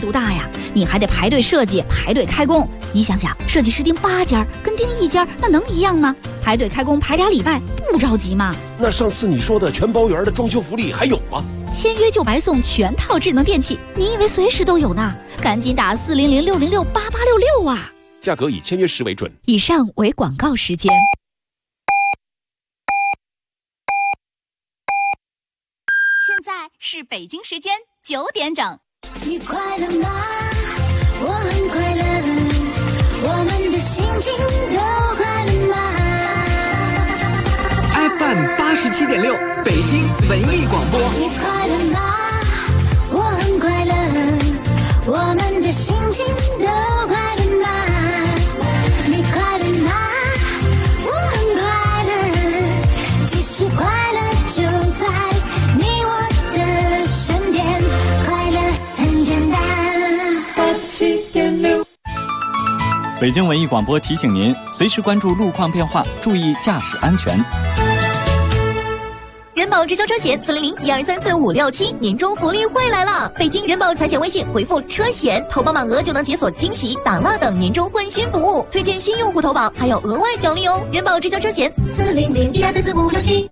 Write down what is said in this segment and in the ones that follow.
度大呀，你还得排队设计，排队开工。你想想，设计师盯8家跟盯1家，那能一样吗？排队开工排2礼拜，不着急吗？ 那上次你说的全包圆的装修福利还有吗？ 签约就白送全套智能电器，你以为随时都有呢？赶紧打400-606-8866啊！ 价格以签约时为准。 以上为广告时间。现在是北京时间9点整。 你快乐吗？我很快乐，我们的心情都快乐吗？ FM 87.6，北京文艺广播。 你快乐吗？我很快乐，我们的心情都快乐吗？你快乐吗？我很快乐，其实快乐就在你我的身边，快乐很简单。87.6。 北京文艺广播提醒您，随时关注路况变化，注意驾驶安全。 人保直销车险400-1234-567年终福利会来了！北京人保财险微信回复车险，投保满额就能解锁惊喜、打蜡等年终换新服务，推荐新用户投保还有额外奖励哦！人保直销车险 400-1234-567。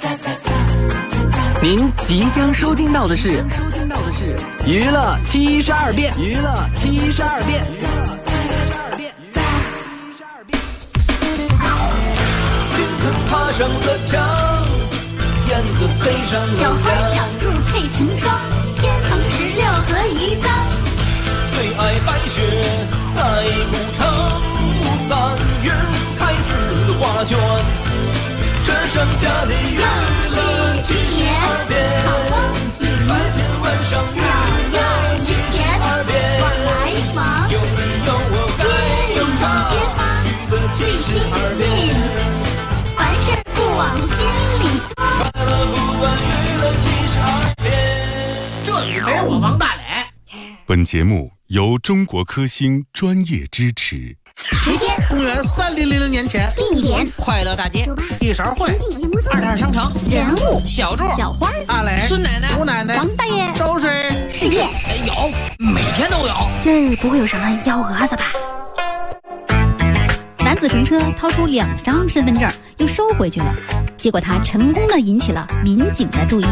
您即将收听到的是娱乐72变，娱乐72变。 爬上了墙，燕子飞上了小花小兔配成双，天横16合一张。 最爱白雪，爱古城，3月开4花卷。这盛家的娱乐72变，白天晚上娱乐72变。 往来房， 有你有我该有他，娱乐72变。 凡事不往心里装， 快乐不管娱乐72变。 这里没我王大磊。 本节目由中国科兴专业支持。 时间公元3000年前， 地点快乐大街，1勺会，2摊商城， 人物小柱， 小花， 阿磊，孙奶奶，吴奶奶， 王大爷， 周水， 世界有，每天都有。 今儿不会有什么幺蛾子吧？ 男子乘车掏出2张身份证，又收回去了，结果他成功的引起了民警的注意。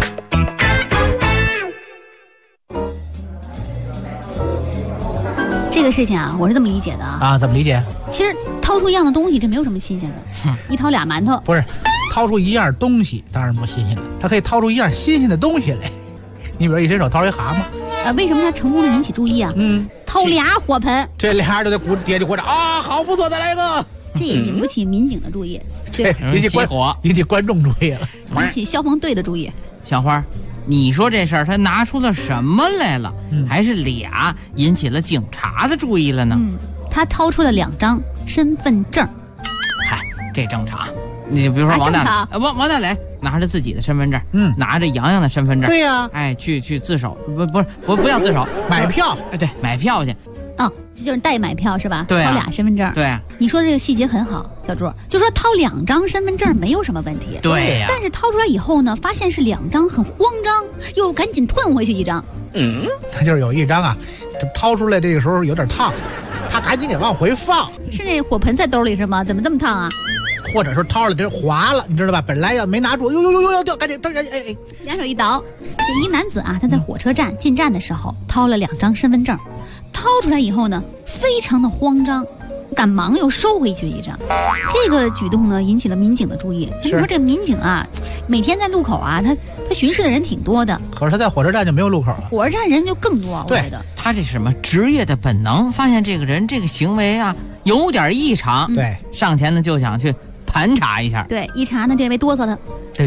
这个事情啊，我是这么理解的啊。 怎么理解？ 其实掏出一样的东西，这没有什么新鲜的。一掏俩馒头， 不是，掏出一样东西当然不新鲜了，他可以掏出一样新鲜的东西来。你比如一伸手掏出一蛤蟆， 为什么他成功的引起注意啊？掏2火盆， 这俩人就得跌就鼓掌啊，好不错，再来一个。 这也引不起民警的注意， 这引起观众注意了， 引起消防队的注意。 小花，你说这事儿他拿出了什么来了？还是俩引起了警察的注意了呢？ 他掏出了2张身份证。 嗨，这正常。你比如说王大磊拿着自己的身份证，拿着洋洋的身份证， 对呀， 去自首，不要自首， 买票， 对，买票去。 哦，这就是代买票是吧？ 对啊， 掏2身份证。 对啊， 你说这个细节很好，小朱，就说掏2张身份证没有什么问题。 对呀， 但是掏出来以后呢，发现是2张，很慌张，又赶紧退回去1张。 他就是有1张啊，他掏出来这个时候有点烫，他赶紧给往回放。 是那火盆在兜里是吗？怎么这么烫啊？ 或者说掏了这滑了，你知道吧？本来要没拿住，要掉，赶紧两手一倒。这一男子啊，他在火车站进站的时候掏了2张身份证，掏出来以后呢，非常的慌张，赶忙又收回去1张。这个举动呢，引起了民警的注意。你说这民警啊，每天在路口啊，他巡视的人挺多的。 可是他在火车站就没有路口了， 火车站人就更多。我觉得他这是什么职业的本能，发现这个人这个行为啊有点异常， 对， 上前呢就想去盘查一下。 对，一查呢，这位哆嗦他。 你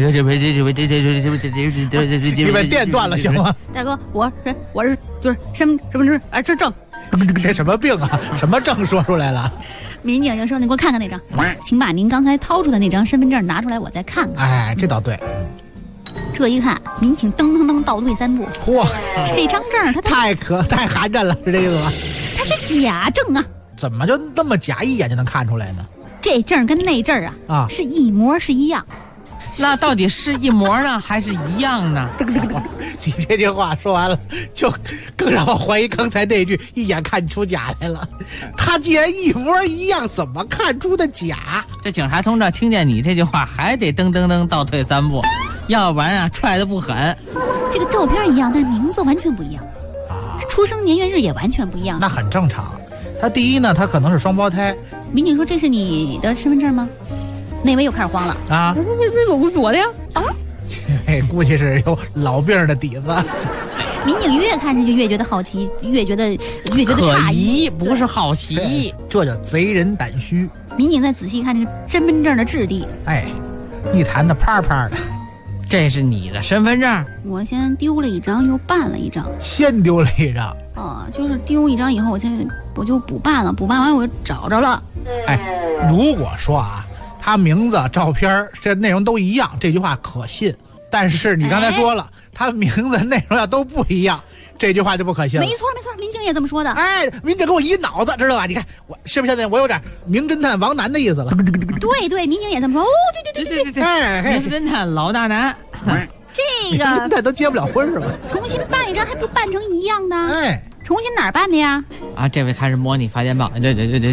把电断了行吗？ 大哥，我是就是身份证啊，这证。 这什么病啊？什么证说出来了？ 民警就说：“你给我看看那张，请把您刚才掏出的那张身份证拿出来，我再看看。” 哎，这倒对。 这一看，民警噔噔噔倒退3步， 嚯， 这张证他太寒碜了，是这意思吗？ 它是假证啊！ 怎么就那么假，一眼就能看出来呢？ 这证跟那证啊是一模是一样。 那到底是一模呢，还是一样呢？ 你这句话说完了，就更让我怀疑刚才那句一眼看出假来了。他既然一模一样，怎么看出的假？ 这警察同志听见你这句话，还得噔噔噔倒退3步，要不然啊踹得不狠。 这个照片一样，但是名字完全不一样啊， 出生年月日也完全不一样。 那很正常。他第一呢，他可能是双胞胎。 民警说：“这是你的身份证吗？”那位又开始慌了啊！ 这是我的呀！啊， 估计是有老病的底子。 民警越看着就越觉得好奇，越觉得诧异， 不是好奇， 这叫贼人胆虚。 民警再仔细看这个身份证的质地， 一弹的啪啪的。 这是你的身份证？ 我先丢了一张，又办了一张。 先丢了一张？ 就是丢一张以后，我就补办了，补办完我就找着了。 如果说啊，他名字、照片这内容都一样，这句话可信。但是你刚才说了，他名字内容要都不一样，这句话就不可信了。 没错，民警也这么说的。 民警给我一脑子，知道吧？你看我是不是现在我有点名侦探王楠的意思了？ 对，民警也这么说。对， 名侦探老大难。 这个名侦探都结不了婚是吧？ 重新办一张还不办成一样的？重新哪儿办的呀？ 这位开始模拟发电报。我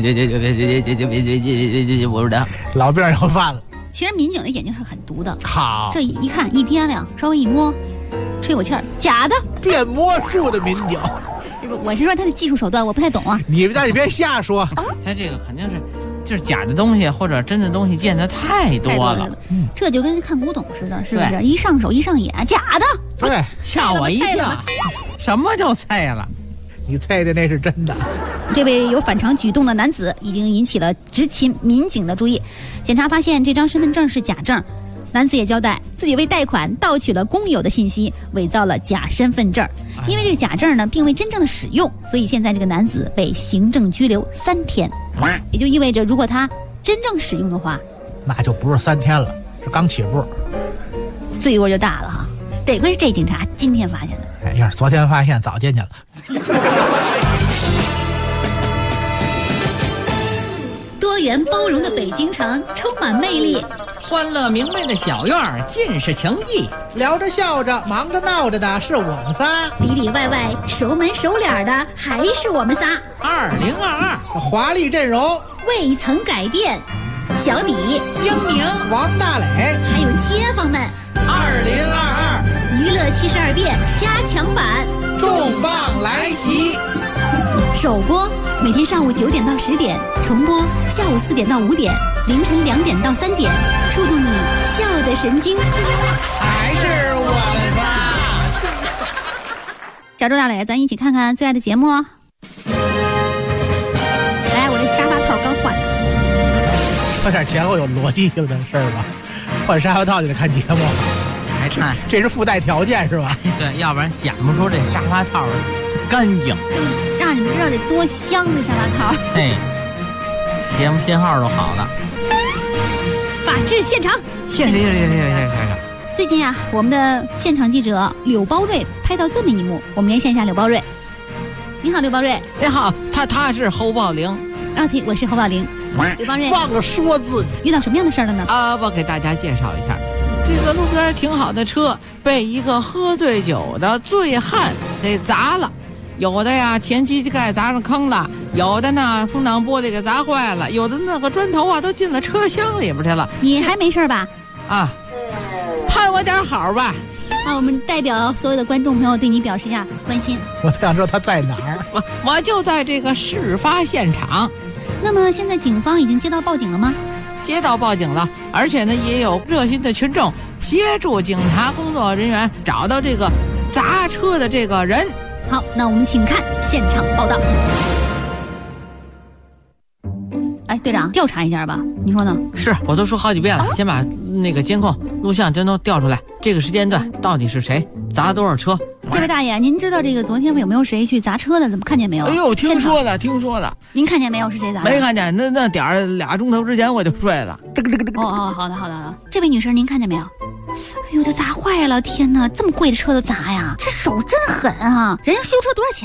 不知道。 老病又犯了。 其实民警的眼睛是很毒的。 好， 这一看一掂量，稍微一摸，吹口气儿，假的。 变魔术的民警。 我是说他的技术手段我不太懂啊。 你别瞎说。 他这个肯定是就是假的东西或者真的东西见得太多了。 这就跟看古董似的，是不是？一上手一上眼，假的。 对， 吓我一跳。什么叫菜了？ 你猜的那是真的。 这位有反常举动的男子已经引起了执勤民警的注意。检查发现这张身份证是假证，男子也交代自己为贷款盗取了工友的信息，伪造了假身份证。因为这个假证呢并未真正的使用，所以现在这个男子被行政拘留3天。也就意味着如果他真正使用的话， 那就不是3天了，是刚起步， 罪过就大了哈。得亏是这警察今天发现的。 要是昨天发现早进去了。 多元包容的北京城充满魅力， 欢乐明媚的小院儿尽是情谊， 聊着笑着忙着闹着的是我们仨， 里里外外熟门熟脸的还是我们仨。 2022 华丽阵容未曾改变，小李、 丁宁、 王大磊， 还有街坊们。 2022 娱乐72变加强版重磅来袭， 首播每天上午9点到10点，重播下午4点到5点，凌晨2点到3点，触动你笑的神经。 还是我们仨。 小周大磊，咱一起看看最爱的节目哦。来，我这沙发套刚换的。 说点前后有逻辑性的事儿吧。换沙发套就得看节目， 还看这是附带条件是吧？ 对，要不然想不出这沙发套干净。 让你们知道得多香这沙发套。 节目信号都好了。 法制现场， 现场。 最近啊，我们的现场记者柳包瑞拍到这么一幕，我们连线一下柳包瑞。你好，柳包瑞。 你好，他是侯宝林。 对，我是侯宝林。柳包瑞忘了说自己遇到什么样的事儿了呢？ 我给大家介绍一下，这个路边停好的车被一个喝醉酒的醉汉给砸了，有的呀前机器盖砸上坑了，有的呢风挡玻璃给砸坏了，有的那个砖头啊都进了车厢里边去了。 你还没事吧？ 盼我点好吧。 我们代表所有的观众朋友对你表示一下关心。 我想知道他在哪儿。 我就在这个事发现场。 那么现在警方已经接到报警了吗？ 接到报警了，而且呢也有热心的群众协助警察工作人员找到这个砸车的这个人。 好，那我们请看现场报道。队长，调查一下吧，你说呢？ 是，我都说好几遍了，先把那个监控录像全都调出来，这个时间段到底是谁砸了多少车？ 这位大爷，您知道这个昨天有没有谁去砸车的？怎么看见没有？ 哎呦，听说的。 您看见没有？是谁砸的？ 没看见，那点儿2钟头之前我就睡了。 好的。这位女士，您看见没有？哎呦，这砸坏了！天哪，这么贵的车都砸呀！这手真狠啊！人家修车多少钱？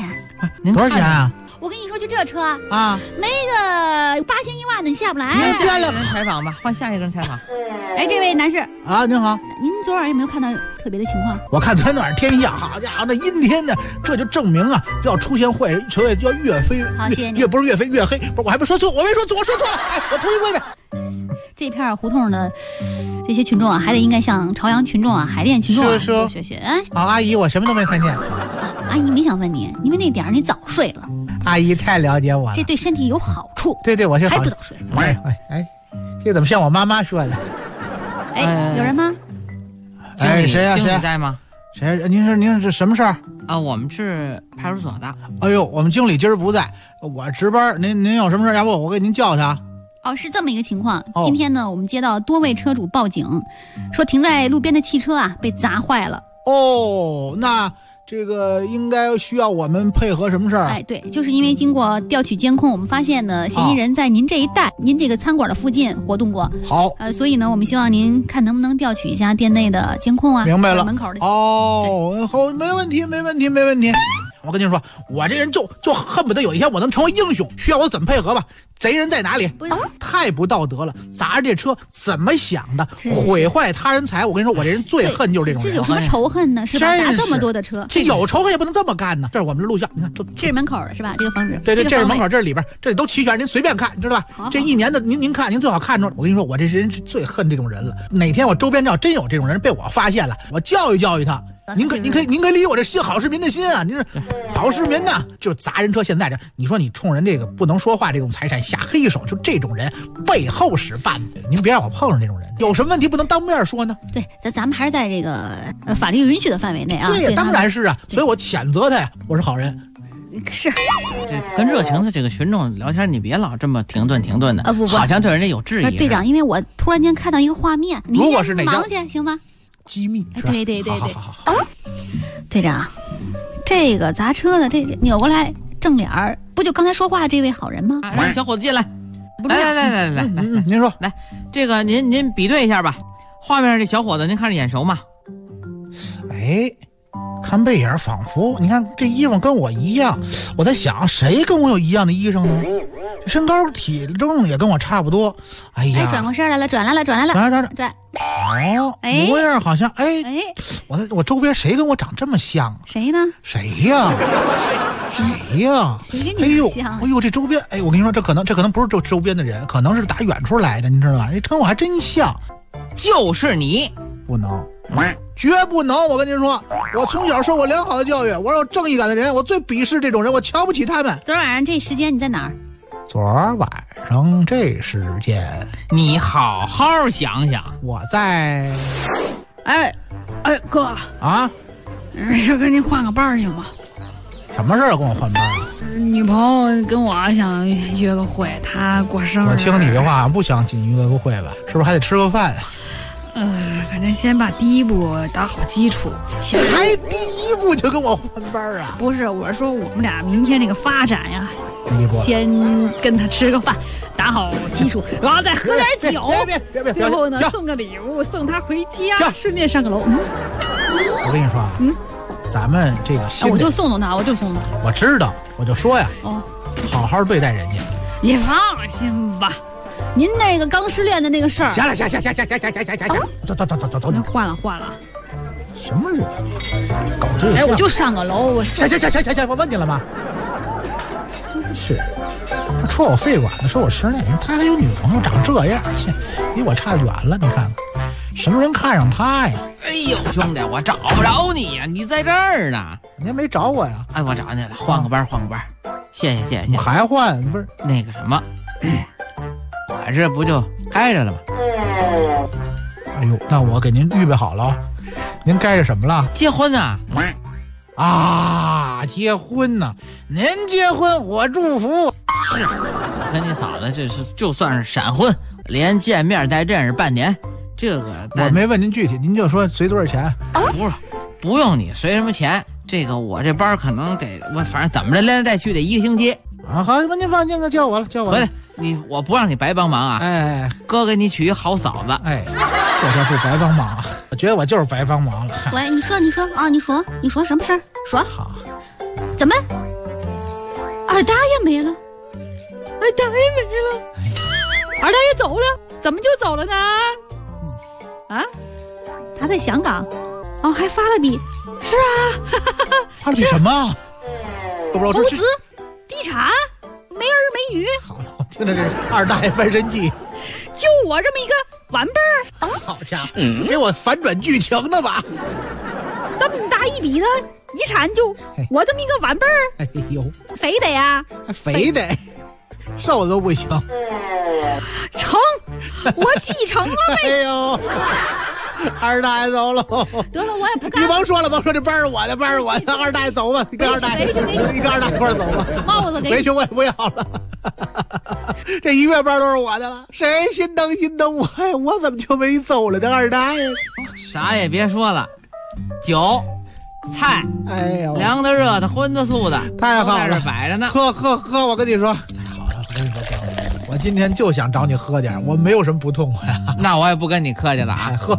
您多少钱啊？ 我跟你说，就这车啊， 没个8000、1万的，你下不来。 下一个人采访吧，换下一个人采访。 哎，这位男士啊，您好， 您昨晚有没有看到特别的情况？ 我看昨天晚上天象，好家伙，那阴天的，这就证明啊，要出现坏人，车要越飞好，谢谢你。 越不是越飞越黑，不是，我还没说错，我说错了，哎，我重新说一遍。 这片胡同的这些群众啊，还得应该向朝阳群众啊、海淀群众啊学学。 好，阿姨，我什么都没看见。 阿姨没想问你，因为那点儿你早睡了。 阿姨太了解我了， 这对身体有好处。 对，我还不早睡。 哎，这怎么像我妈妈说的？ 哎，有人吗？ 哎，谁呀？ 经理在吗？ 谁？您是什么事儿？ 啊，我们是派出所的。 哎呦，我们经理今儿不在，我值班。您有什么事儿？要不我给您叫他。 哦，是这么一个情况。今天呢，我们接到多位车主报警，说停在路边的汽车啊被砸坏了。 哦，那这个应该需要我们配合什么事儿？ 哎，对，就是因为经过调取监控，我们发现呢，嫌疑人在您这一带、您这个餐馆的附近活动过。 好， 所以呢，我们希望您看能不能调取一下店内的监控啊。 明白了， 门口的。 哦，好，没问题。我跟您说，我这人就恨不得有一天我能成为英雄，需要我怎么配合吧？贼人在哪里？太不道德了！砸着这车怎么想的？毁坏他人财物！我跟你说，我这人最恨就是这种人。 这有什么仇恨呢？是吧？砸这么多的车， 这有仇恨也不能这么干呢。这是我们的录像，你看， 这是门口的是吧？这个房子。 对，这是门口，这是里边，这里都齐全，您随便看，你知道吧？这一年的您看，您最好看着。我跟你说，我这人是最恨这种人了。哪天我周边要真有这种人被我发现了，我教育教育他。您可理我这心好市民的心啊！您是好市民呐，就砸人车。现在这，你说你冲人这个不能说话这种财产下黑手，就这种人背后使绊子。您别让我碰上这种人，有什么问题不能当面说呢？ 对，咱们还是在这个法律允许的范围内啊。 对呀，当然是啊，所以我谴责他呀，我是好人。 是， 这跟热情的这个群众聊天，你别老这么停顿的， 不， 好像对人家有质疑。 队长，因为我突然间看到一个画面， 如果是哪忙去行吗？ 机密是吧？ 对， 好。 队长，这个砸车的这扭过来正脸儿，不就刚才说话这位好人吗？ 让小伙子进来，来， 您说， 来，这个您比对一下吧，画面上这小伙子您看着眼熟吗？ 哎，看背影仿佛，你看这衣裳跟我一样，我在想谁跟我有一样的衣裳呢？这身高体重也跟我差不多。哎呀， 转过身来了，转。 哦，模样好像我周边谁跟我长这么像？ 谁呢？ 谁呀？ 谁跟你像？ 哎呦，这周边，我跟你说，这可能不是周边的人，可能是打远处来的，你知道吧？跟我还真像， 就是你， 不能。绝不能！我跟您说，我从小受过良好的教育，我是有正义感的人，我最鄙视这种人，我瞧不起他们。 昨晚上这时间你在哪儿？ 昨晚上这时间， 你好好想想。 我在。 哎，哥啊， 是跟您换个班行吗？ 什么事儿跟我换班啊？ 女朋友跟我想约个会，她过生日。 我听你这话，不想约个会吧？是不是还得吃个饭啊？ 反正先把第一步打好基础。 还第一步就跟我换班啊？ 不是，我是说我们俩明天这个发展呀， 第一步先跟他吃个饭，打好基础，然后再喝点酒。 别， 最后呢送个礼物，送他回家，顺便上个楼。 我跟你说啊，咱们这个我就送他， 我知道，我就说呀，好好对待人家。 你放心吧。 您那个刚失恋的那个事儿， 行，走， 那换了， 什么人？搞对象？ 我就上个楼， 行，我问你了吗？真是，他戳我肺管子，说我失恋，他还有女朋友，长这样，离我差远了。你看看，什么人看上他呀？ 哎呦，兄弟，我找不着你呀，你在这儿呢。 你还没找我呀？ 哎，我找你了，换个班，谢谢。 还换？不是那个什么。我这不就该着了吗？ 哎呦，那我给您预备好了，您该着什么了？ 结婚啊！ 结婚呢？您结婚我祝福。 是，我跟你嫂子这是就算是闪婚，连见面带认识半年，这个我没问您具体，您就说随多少钱？ 不用你随什么钱，这个我这班可能得我反正怎么着连来带去得1个星期。 好，您放心，叫我了。 回来，我不让你白帮忙啊！ 哎， 哥给你娶一好嫂子。 哎，这叫不白帮忙啊！我觉得我就是白帮忙了。 喂，你说啊，你说什么事儿？说好， 怎么？ 二大爷没了，二大爷没了，二大爷走了，怎么就走了呢？啊，他在香港，哦，还发了笔，是啊， 发了笔什么？都不知道投资、地产、没儿没女。 好了，我听着这是二大爷翻身记。 就我这么一个晚辈儿， 好家伙，给我反转剧情的吧？ 这么大一笔的遗产就我这么一个晚辈儿， 哎呦， 非得呀， 非得，瘦都不行。 成，我继承了呗。 哎呦，二大爷走了。 得了，我也不干。 你甭说了，甭说这班是我的，班是我的。二大爷走吧，你跟二大爷，你跟二大爷一块走吧。 帽子给回去我也不要了。这一月班都是我的了，谁心疼心疼我呀？我怎么就没走了呢？二大爷， 啥也别说了，酒、菜， 哎呦， 凉的、热的、荤的、素的， 太好了， 在这摆着呢。 喝，我跟你说，太好了，我跟你说，我今天就想找你喝点，我没有什么不痛快啊。 那我也不跟你客气了啊， 喝，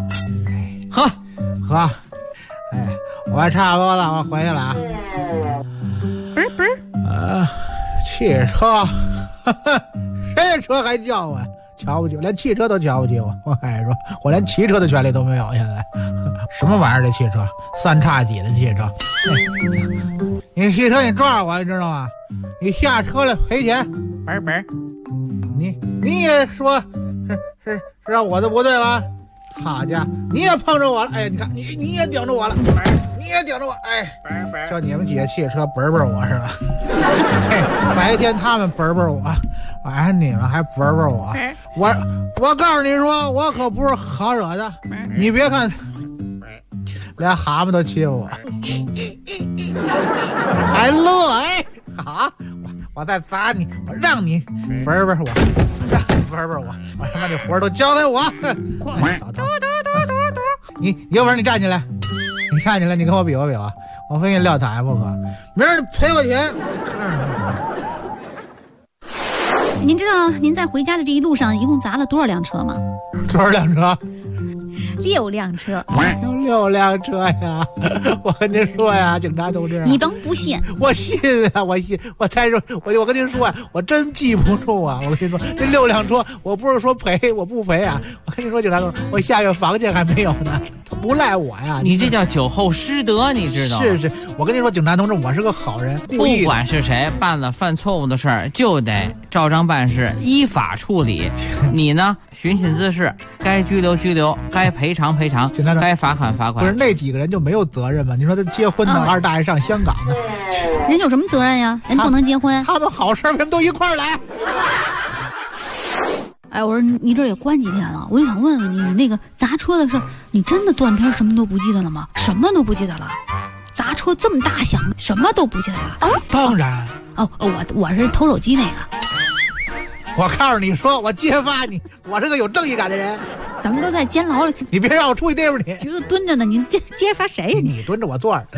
哎，我还差不多了，我回去了啊。 不是， 汽车。谁的车还叫我？瞧不起我，连汽车都瞧不起我。我跟你说，我连骑车的权利都没有。现在什么玩意儿？这汽车3叉戟的汽车，你汽车你撞我，你知道吗？你下车了赔钱。 本， 你也说是让我的不对吧？好家伙，你也碰着我了！哎，你看你也顶着我了，你也顶着我！哎，就你们几个汽车本我是吧？白天他们本我，晚上你们还本我。我告诉你说，我可不是好惹的。你别看，连蛤蟆都欺负我，还乐哎！好，我再砸你，我让你本我，我他妈这活都交给我。你有本事你站起来，你跟我比划比划，我非给你撂台不可，明儿赔我钱。 您知道您在回家的这一路上一共砸了多少辆车吗？ 多少辆车 ？6辆车。 有6辆车呀！我跟您说呀，警察同志， 你甭不信， 我信啊，我信。我跟您说呀，我真记不住啊！我跟您说，这6辆车，我不是说赔，我不赔啊！我跟您说，警察同志，我下月房钱还没有呢，他不赖我呀！ 你这叫酒后失德，你知道吗？ 是，我跟您说，警察同志，我是个好人，故意的。 不管是谁犯了犯错误的事儿，就得照章办事，依法处理。你呢，寻衅滋事，该拘留拘留，该赔偿赔偿，该罚款罚款。 不是那几个人就没有责任吗？你说他结婚呢，二大爷上香港呢， 人有什么责任呀？人不能结婚， 他们好事为什么都一块儿来？ 哎，我说你这也关几天了，我就想问问你，你那个砸车的事，你真的断片什么都不记得了吗？什么都不记得了？砸车这么大响，什么都不记得了？ 当然。 哦，我是偷手机那个。 我告诉你说，我揭发你，我是个有正义感的人。 咱们都在监牢里， 你别让我出去对付你。 橘子蹲着呢，你揭发谁？ 你蹲着，我坐着。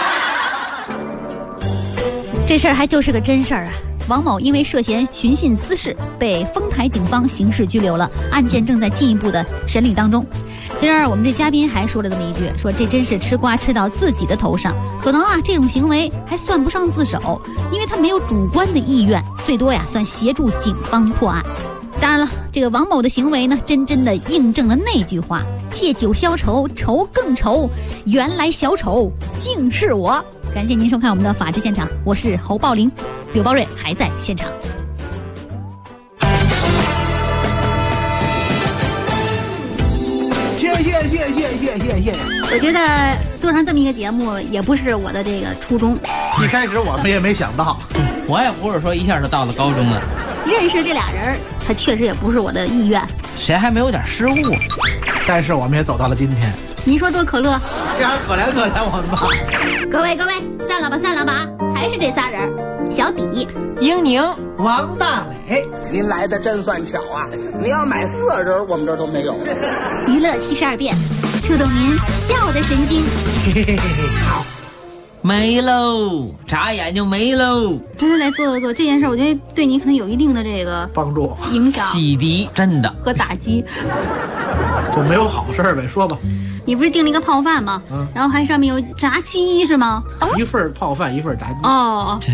这事儿还就是个真事儿啊！王某因为涉嫌寻衅滋事，被丰台警方刑事拘留了，案件正在进一步的审理当中。今儿我们这嘉宾还说了这么一句，说这真是吃瓜吃到自己的头上，可能啊这种行为还算不上自首，因为他没有主观的意愿，最多呀算协助警方破案。当然了，这个王某的行为呢，真的印证了那句话：借酒消愁，愁更愁，原来小丑竟是我。感谢您收看我们的法制现场，我是侯宝林，柳宝瑞还在现场。 谢。 我觉得做上这么一个节目也不是我的这个初衷。 一开始我们也没想到， 我也不是说一下就到了高中了。 认识这俩人，他确实也不是我的意愿。 谁还没有点失误？ 但是我们也走到了今天。 您说多可乐？ 这还可怜我们吧。 各位，散了吧，还是这仨人：小底、 英宁、 王大磊。 您来的真算巧啊！你要买4人，我们这儿都没有。 娱乐72变，触动您笑的神经。 好， 没喽，眨眼就没喽。 来做这件事，我觉得对你可能有一定的这个帮助、 影响、 洗涤，真的和打击。 就没有好事呗？说吧。 你不是订了一个泡饭吗？然后还上面有炸鸡是吗？ 一份泡饭，一份炸鸡。 哦，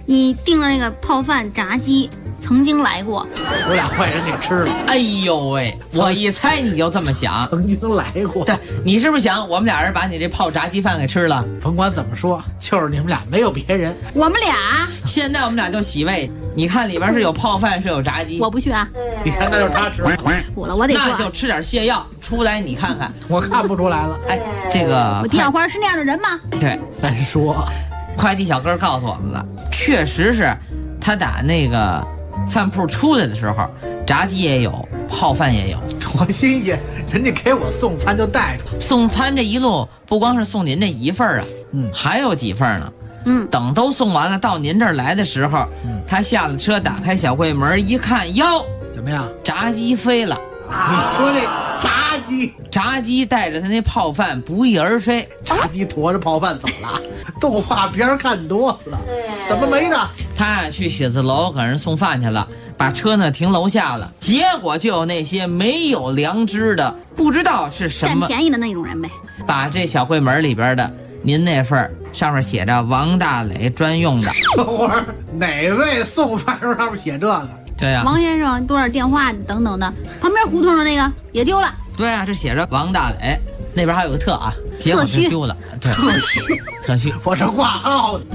你订了那个泡饭炸鸡，曾经来过， 我俩坏人给吃了。 哎呦喂，我一猜你就这么想， 曾经来过。 对，你是不是想我们俩人把你这泡炸鸡饭给吃了？ 甭管怎么说，就是你们俩没有别人。 我们俩现在我们俩就洗胃，你看里边是有泡饭，是有炸鸡。 我不去啊。 你看那就是他吃的。 我了，我得说、 那就吃点泻药，出来你看看。 我看不出来了。 哎，这个我丁小花是那样的人吗？ 对， 再说， 快递小哥告诉我们了，确实是他打那个饭铺出来的时候，炸鸡也有，泡饭也有， 多新鲜！人家给我送餐就带着。 送餐这一路不光是送您这一份啊，还有几份呢。等都送完了，到您这儿来的时候，他下了车，打开小柜门一看，哟， 怎么样？ 炸鸡飞了！ 你说那炸鸡带着他那泡饭不翼而飞， 炸鸡驮着泡饭走了。动画片看多了，怎么没呢？ 他去写字楼给人送饭去了，把车呢停楼下了，结果就有那些没有良知的，不知道是什么占便宜的那种人呗， 把这小柜门里边的您那份上面写着王大磊专用的。 等会儿哪位送饭时候上面写这个？ 对啊， 王先生多少电话等等的，旁边胡同的那个也丢了。 对啊，这写着王大磊，那边还有个特啊，结果是丢了。对，特需， 我是挂号的。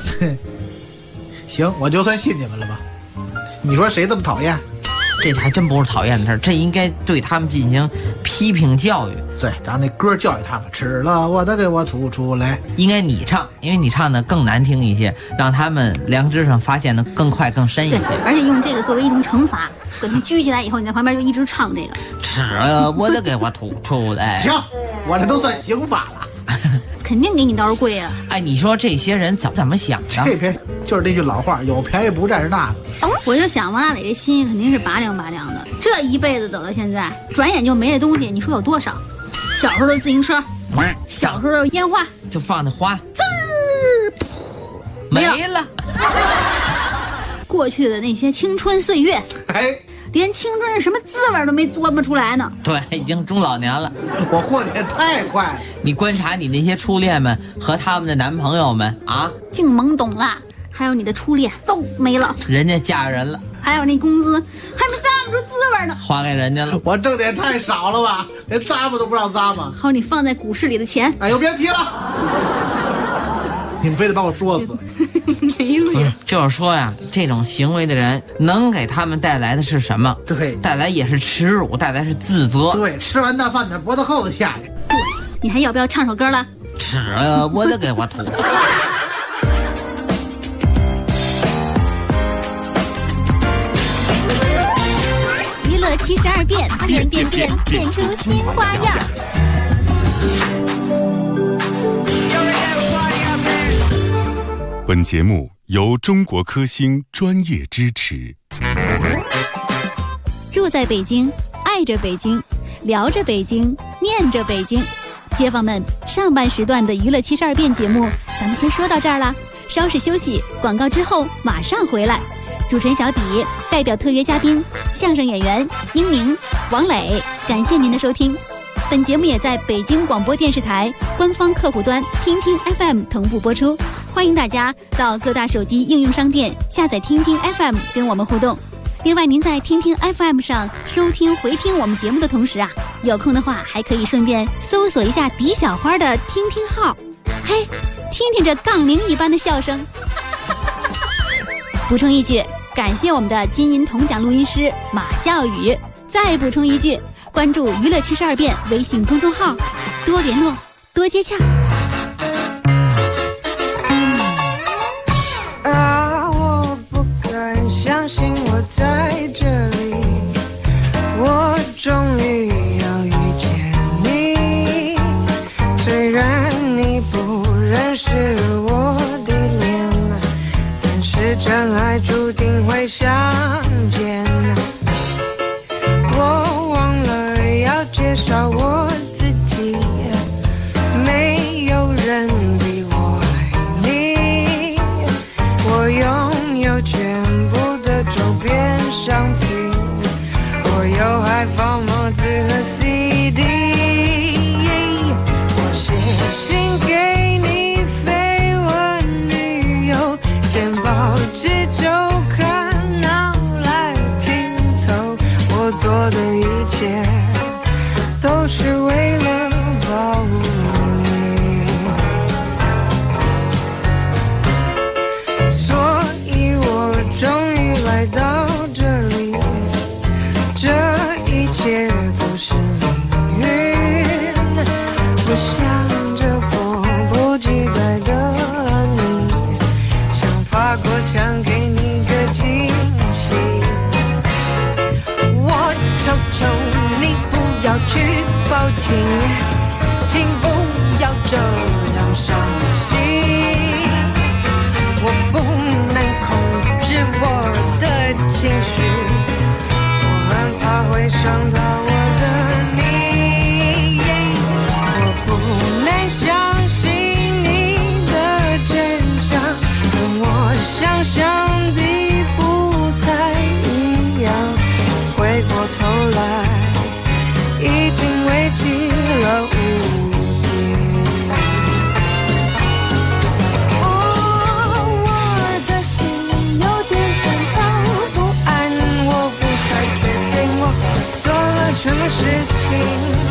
行，我就算信你们了吧。你说谁这么讨厌？ 这还真不是讨厌的事儿，这应该对他们进行批评教育。 对，让那歌教育他们，吃了我的给我吐出来。 应该你唱，因为你唱的更难听一些，让他们良知上发现的更快更深一些。 对，而且用这个作为一种惩罚，给他拘起来以后，你在旁边就一直唱这个。 吃了我的给我吐出来。 行，我这都算刑法了。 肯定给你刀贵啊！ 哎，你说这些人怎么想的？ 这便就是那句老话，有便宜不占是那个。 我就想王大磊这心肯定是拔凉拔凉的，这一辈子走到现在，转眼就没这东西，你说有多少？小时候的自行车，小时候的烟花， 就放那花， 滋儿没了。 过去的那些青春岁月，连青春是什么滋味都没琢磨出来呢。 对，已经中老年了。 我过得也太快了。 你观察你那些初恋们和他们的男朋友们啊， 净懵懂了。还有你的初恋，都没了。 人家嫁人了。 还有那工资还没咂摸出滋味呢， 花给人家了。 我挣的也太少了吧，连咂摸都不让咂摸。 还有你放在股市里的钱， 哎呦，别提了。你们非得把我说死。 没有呀， 就是说呀，这种行为的人能给他们带来的是什么？ 对， 带来也是耻辱，带来是自责。 对，吃完大饭在脖子后头下去。 对，你还要不要唱首歌了？ 吃了我得给我吐。 娱乐72变，变变变，变出新花样。 本节目由中国科兴专业支持。 住在北京，爱着北京，聊着北京，念着北京。街坊们，上半时段的娱乐72变节目，咱们先说到这儿了。稍事休息，广告之后马上回来。主持人小底代表特约嘉宾相声演员英明、王磊，感谢您的收听。本节目也在北京广播电视台官方客户端听听 FM 同步播出，欢迎大家到各大手机应用商店下载听听 FM 跟我们互动。另外，您在听听 FM 上收听回听我们节目的同时啊，有空的话还可以顺便搜索一下狄小花的听听号，嘿，听听这杠铃一般的笑声。补充一句，感谢我们的金银铜奖录音师马笑宇。再补充一句，关注娱乐72变微信公众号，多联络，多接洽。 我不敢相信我在这里，我终于要遇见你。虽然你不认识我的脸，但是真爱注定会相见。我忘了要介绍我自己，没有人比我爱你。我拥有全部的周边商品，我有海报、帽子和 CD。我写信给你绯闻女友，钱包起就看闹来拼凑，我做的一切都是为了保护你，所以我终于来到这里，这一切都是命运。我想着迫不及待的你，想发过枪给你个惊喜。我求求你不要去报警，请不要这样伤心。我不能控制我的情绪，我很怕会伤到我的你。我不能相信你的真相，跟我想象的不太一样。回过头来，已经围起了误解。我的心有点纷扰不安，我不太确定我做了什么事情。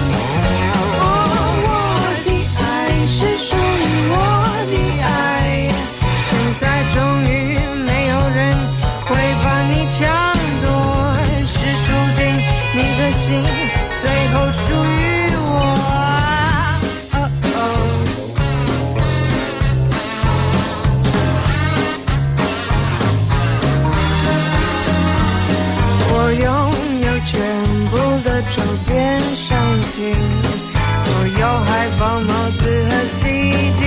我的爱是属于我的爱，现在终于没有人会把你抢夺，是注定你的心最后属于我。我拥有全部的周边商品，我有海报、帽子和 CD。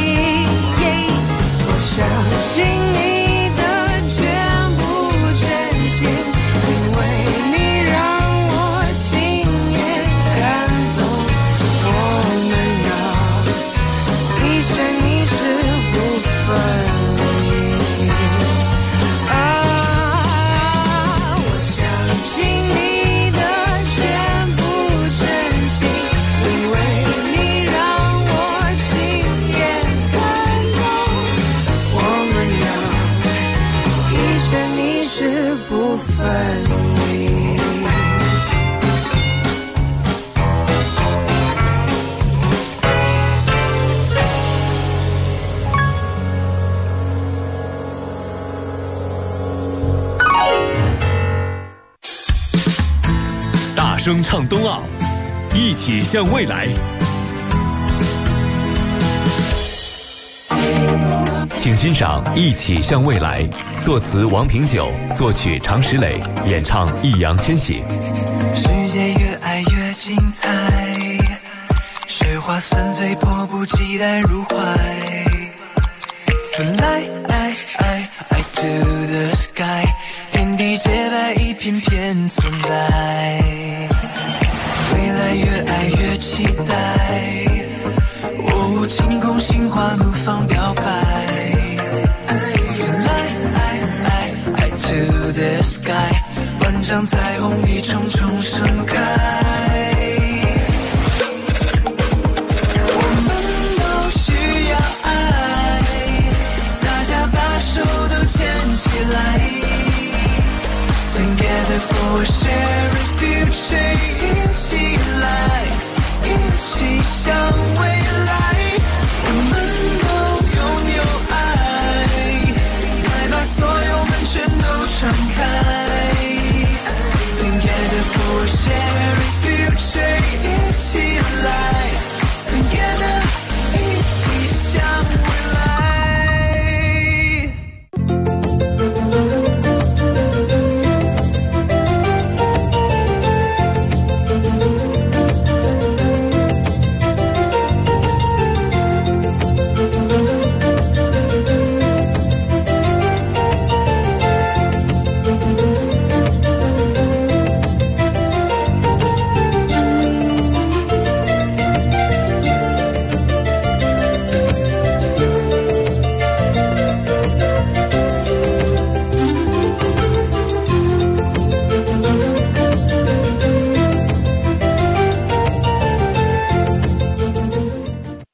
我相信你的全部真心，因为你让我亲眼感动。我们要一生一世不分离。我相信你的全部真心，因为你让我亲眼看到。我们要一生一世不分离。 大声唱冬奥，一起向未来。请欣赏《一起向未来》，作词王平久，作曲常石磊，演唱易烊千玺。 世界越爱越精彩，雪花纷飞，迫不及待入怀。传来爱 to the sky， 天地洁白，一片片存在。未来越爱越期待，晴空心花怒放表白。爱 to the sky， 万丈彩虹一重重盛开。我们都需要爱，大家把手都牵起来。Together for a shared future， 一起来，一起向未来。我们都拥有爱，快把所有门全都敞开。Together for a shared future， 一起来 ，Together， 一起向未来。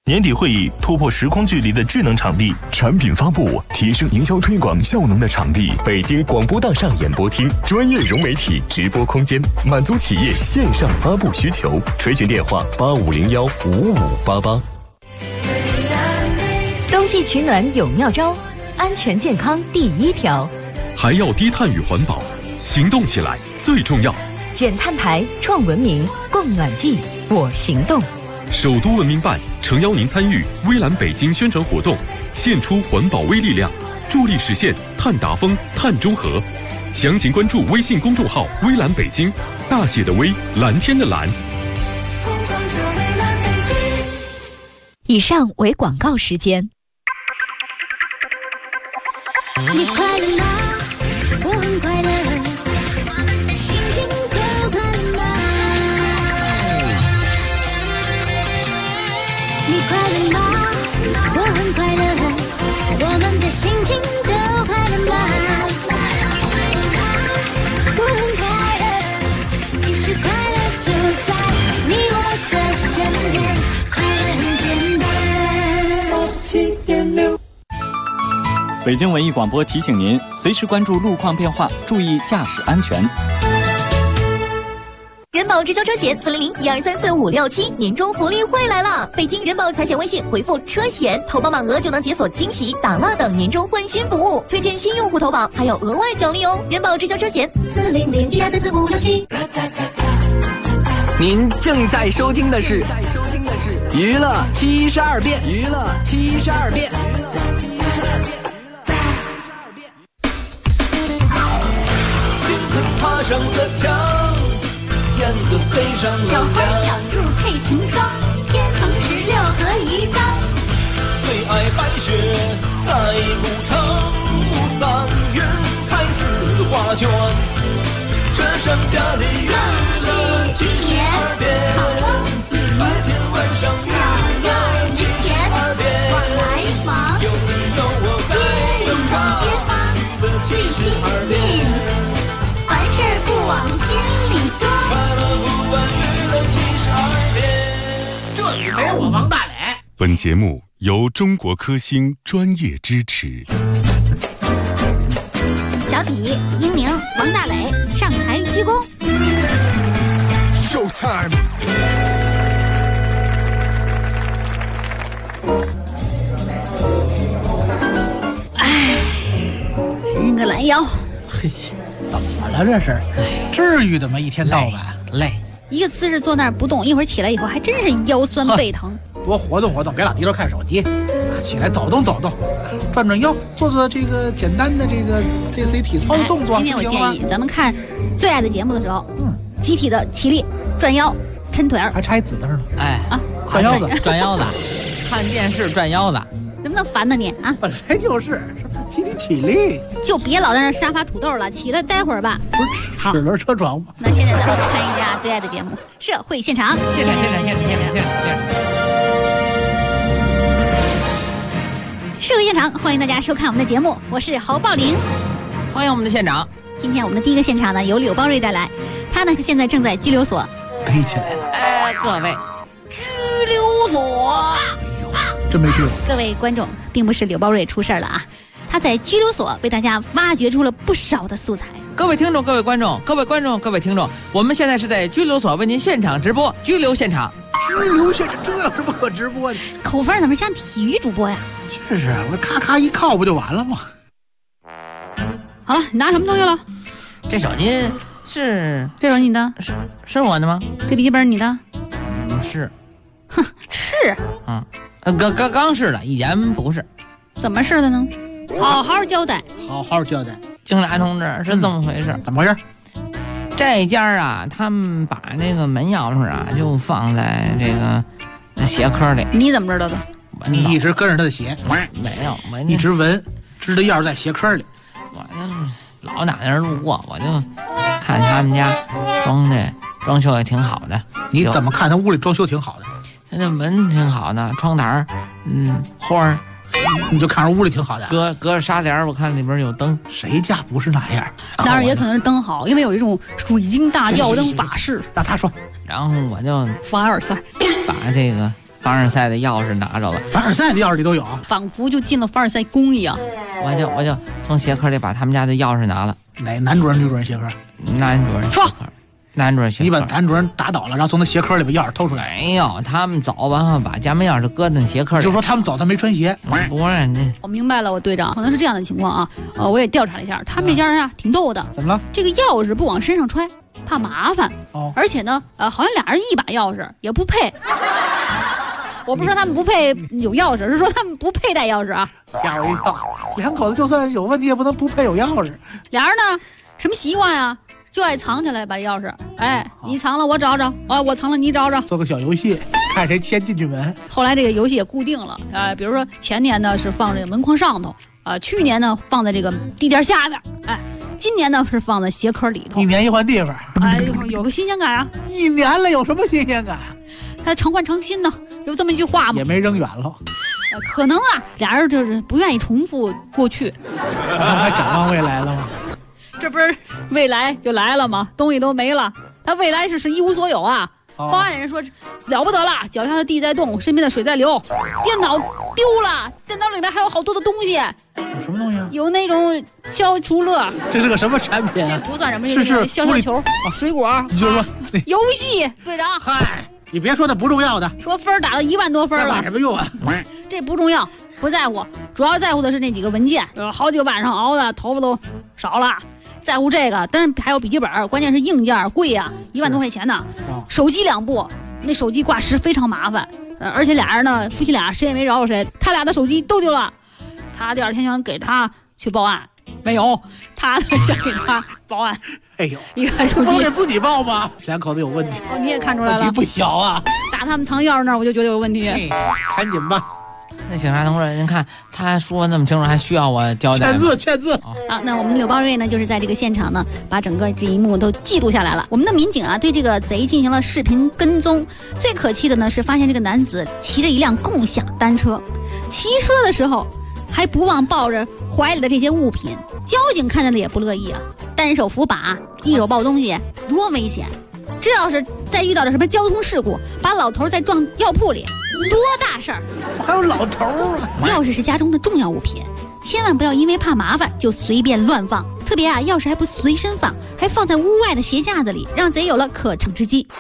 年底会议突破时空距离的智能场地，产品发布提升营销推广效能的场地，北京广播大厦演播厅专业融媒体直播空间，满足企业线上发布需求。垂询电话85015588。 冬季取暖有妙招，安全健康第一条， 还要低碳与环保，行动起来最重要。 减碳排，创文明，供暖季，我行动。 首都文明办诚邀您参与微蓝北京宣传活动，献出环保微力量，助力实现碳达峰、碳中和。详情关注微信公众号“微蓝北京”，大写的微，蓝天的蓝。 以上为广告时间。 你快乐吗？我很快乐，心情可快乐吗？你快乐吗？我很快乐，我们的心情都快乐吗？我很快乐，其实快乐就在你我的身边，快乐很简单。7.6 北京文艺广播提醒您，随时关注路况变化，注意驾驶安全。 人保直销车险400-1234567年终福利会来了！北京人保财险微信回复车险，投保满额就能解锁惊喜、打蜡等年终换新服务，推荐新用户投保还有额外奖励哦！人保直销车险400-1234567。 您正在收听的是娱乐72变，娱乐72变。 爬上了墙，燕子飞上了小花小猪配成双，天横16和鱼缸。 最爱白雪，爱古城，3月开4花圈。这盛家里乐乐72变，白天晚上小幼儿之前 72变， 往来忙， 有你有我在街坊最亲近。凡事不往心里装， 快乐不问娱乐72变。 这里没我王大磊。 本节目由中国科兴专业支持。 小体、英明、王大磊上台鞠躬。 Showtime。 伸个懒腰。 嘿，怎么了这是？至于的吗？一天到晚累， 一个姿势坐那儿不动，一会儿起来以后还真是腰酸背疼。 多活动活动，别老低头看手机，起来走动走动，转转腰，做做这个简单的这个 TC 体操的动作。 今天我建议咱们看最爱的节目的时候，集体的起立、转腰、抻腿儿， 还插一紫的似的。 哎啊， 转腰子， 转腰子，看电视转腰子， 能不能烦呢你啊？ 本来就是集体起立， 就别老在那沙发土豆了，起来待会儿吧。 不是齿轮车床吗？ 那现在咱们看一下最爱的节目《社会现场》。 现场。 社会现场，欢迎大家收看我们的节目，我是侯宝玲， 欢迎我们的现场。 今天我们的第一个现场呢，由柳包瑞带来，他呢现在正在拘留所逮起来了。 各位，拘留所， 真没去过。 各位观众，并不是柳包瑞出事了啊，他在拘留所为大家挖掘出了不少的素材。 各位听众，各位观众，各位听众，我们现在是在拘留所为您现场直播拘留现场。 拘留现场，这有什么可直播的？ 口风怎么像体育主播呀？ 确实，我咔咔一靠不就完了吗？ 好了，你拿什么东西了？ 这手机是这手你的？ 是我的吗？ 这笔记本你的？ 是。 哼，是。 刚是的，以前不是。 怎么是的呢？好好交代。 好好交代。 警察同志是这么回事。 怎么回事？ 这家啊，他们把那个门钥匙啊，就放在这个鞋壳里。 你怎么知道的？ 你一直跟着他的鞋？ 没有，我一直闻，知道钥匙在鞋壳里。 我就老打那儿路过，我就看他们家装修也挺好的。 你怎么看他屋里装修挺好的？ 他那门挺好的，窗台花儿。 你就看着屋里挺好的， 隔着纱帘，我看里边有灯。 谁家不是那样？ 当然也可能是灯好，因为有一种水晶大吊灯法式。 让他说， 然后我就凡尔赛， 把这个凡尔赛的钥匙拿着了。 凡尔赛的钥匙里都有， 仿佛就进了凡尔赛宫一样。 我就从鞋壳里把他们家的钥匙拿了。 哪男主人女主人鞋壳？ 男主人鞋壳。男主人鞋壳。 你把男主人打倒了，然后从他鞋壳里把钥匙偷出来。 没有，他们走完把家门钥匙搁在鞋壳里。 就说他们走，他没穿鞋。 不是你， 我明白了，我队长可能是这样的情况啊。我也调查了一下，他们这家人啊挺逗的。 怎么了？ 这个钥匙不往身上揣，怕麻烦。 哦。 而且呢，好像俩人一把钥匙也不配。我不是说他们不配有钥匙，是说他们不配带钥匙啊。 吓我一跳，两口子就算有问题也不能不配有钥匙。 俩人呢，什么习惯呀？就爱藏起来把钥匙。哎，你藏了我找找，我藏了你找找， 做个小游戏，看谁先进去门。 后来这个游戏也固定了，比如说前年呢是放这个门框上头，去年呢放在这个地垫下边，哎，今年呢是放在鞋壳里头。 一年一换地方， 哎，有个新鲜感啊！ 一年了有什么新鲜感？ 他常换常新呢，有这么一句话吗？ 也没扔远了。 可能啊，俩人就是不愿意重复过去。 还展望未来了吗？ 这不是未来就来了吗？东西都没了，他未来是一无所有啊！报案的人说了不得了，脚下的地在动，身边的水在流，电脑丢了，电脑里面还有好多的东西。 有什么东西啊？ 有那种消除乐。 这是个什么产品啊？ 这不算什么，是消球、水果。 你就说游戏，队长。 嗨，你别说那不重要的。 说分打了1万多分了， 那有什么用啊？ 这不重要，不在乎，主要在乎的是那几个文件，好几个晚上熬的，头发都少了。在乎这个，但还有笔记本，关键是硬件贵呀，1万多块钱呢。手机2部，那手机挂失非常麻烦，而且俩人呢，夫妻俩谁也没饶过谁，他俩的手机都丢了。他第2天想给他去报案，没有，他想给他报案。 哎呦， 一看手机， 不得自己报吗？两口子有问题。 你也看出来了， 问题不小啊。 打他们藏钥匙那儿，我就觉得有问题。 赶紧吧。 那警察同志，您看他说那么清楚，还需要我交代吗？ 签字。 好，那我们柳包瑞呢，就是在这个现场呢，把整个这一幕都记录下来了。我们的民警啊，对这个贼进行了视频跟踪。最可气的呢，是发现这个男子骑着一辆共享单车，骑车的时候还不忘抱着怀里的这些物品。交警看见了也不乐意啊，单手扶把，一手抱东西，多危险！这要是再遇到了什么交通事故，把老头再撞药铺里，多大事儿！ 还有老头啊！ 钥匙是家中的重要物品，千万不要因为怕麻烦就随便乱放。特别啊，钥匙还不随身放，还放在屋外的鞋架子里，让贼有了可乘之机。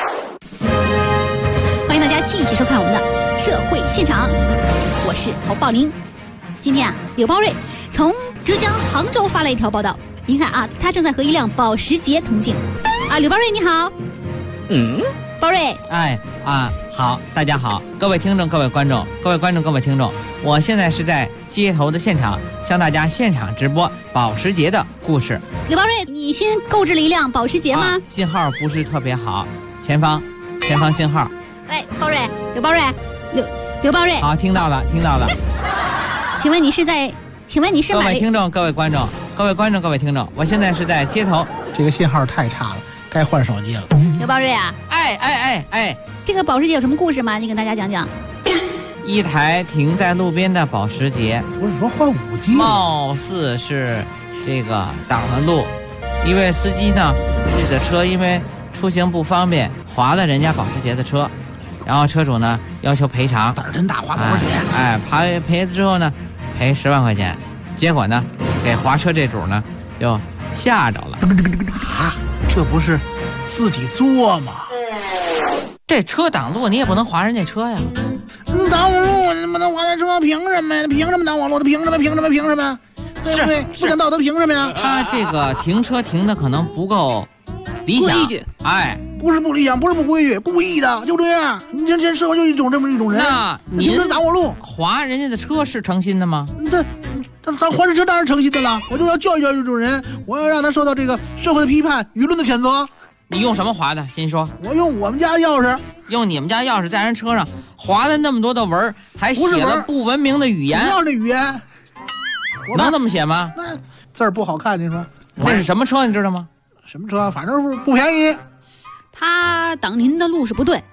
欢迎大家继续收看我们的社会现场，我是侯宝林。今天啊，柳包瑞从浙江杭州发来一条报道，您看啊，他正在和一辆保时捷同行。啊，柳包瑞你好。包瑞。 好，大家好，各位听众，各位观众，各位听众，我现在是在街头的现场，向大家现场直播保时捷的故事。 柳包瑞，你新购置了一辆保时捷吗？ 信号不是特别好，前方信号。 哎，包瑞，柳包瑞，柳包瑞。 好，听到了。 请问你是各位听众，各位观众，各位听众，我现在是在街头。 这个信号太差了，该换手机了。 刘包瑞啊，这个保时捷有什么故事吗？你跟大家讲讲。 一台停在路边的保时捷， 不是说换5G， 貌似是这个挡了路。一位司机呢，自己的车因为出行不方便，划了人家保时捷的车，然后车主呢要求赔偿。 胆儿真大，划保时捷。 赔了之后呢，赔10万块钱。结果呢，给划车这主呢就吓着了。 这不是自己做吗？ 这车挡路，你也不能划人家车呀。 挡我路，你不能划他车，凭什么呀？凭什么挡我路？他凭什么？对不对？不讲道德，凭什么呀？ 他这个停车停的可能不够理想。 规矩。 不是不理想，不是不规矩，故意的，就这样。你这社会就这么一种人。 那您挡我路， 划人家的车是诚心的吗？ 咱划人车当然诚心的了，我就要教育这种人，我要让他受到这个社会的批判、舆论的谴责。 你用什么划的？先说。 我用我们家钥匙。 用你们家钥匙在人车上划了那么多的纹，还写了不文明的语言。 不要那语言， 能这么写吗？ 那字儿不好看，你说那是什么车？你知道吗？ 什么车？反正不便宜。 他挡您的路是不对，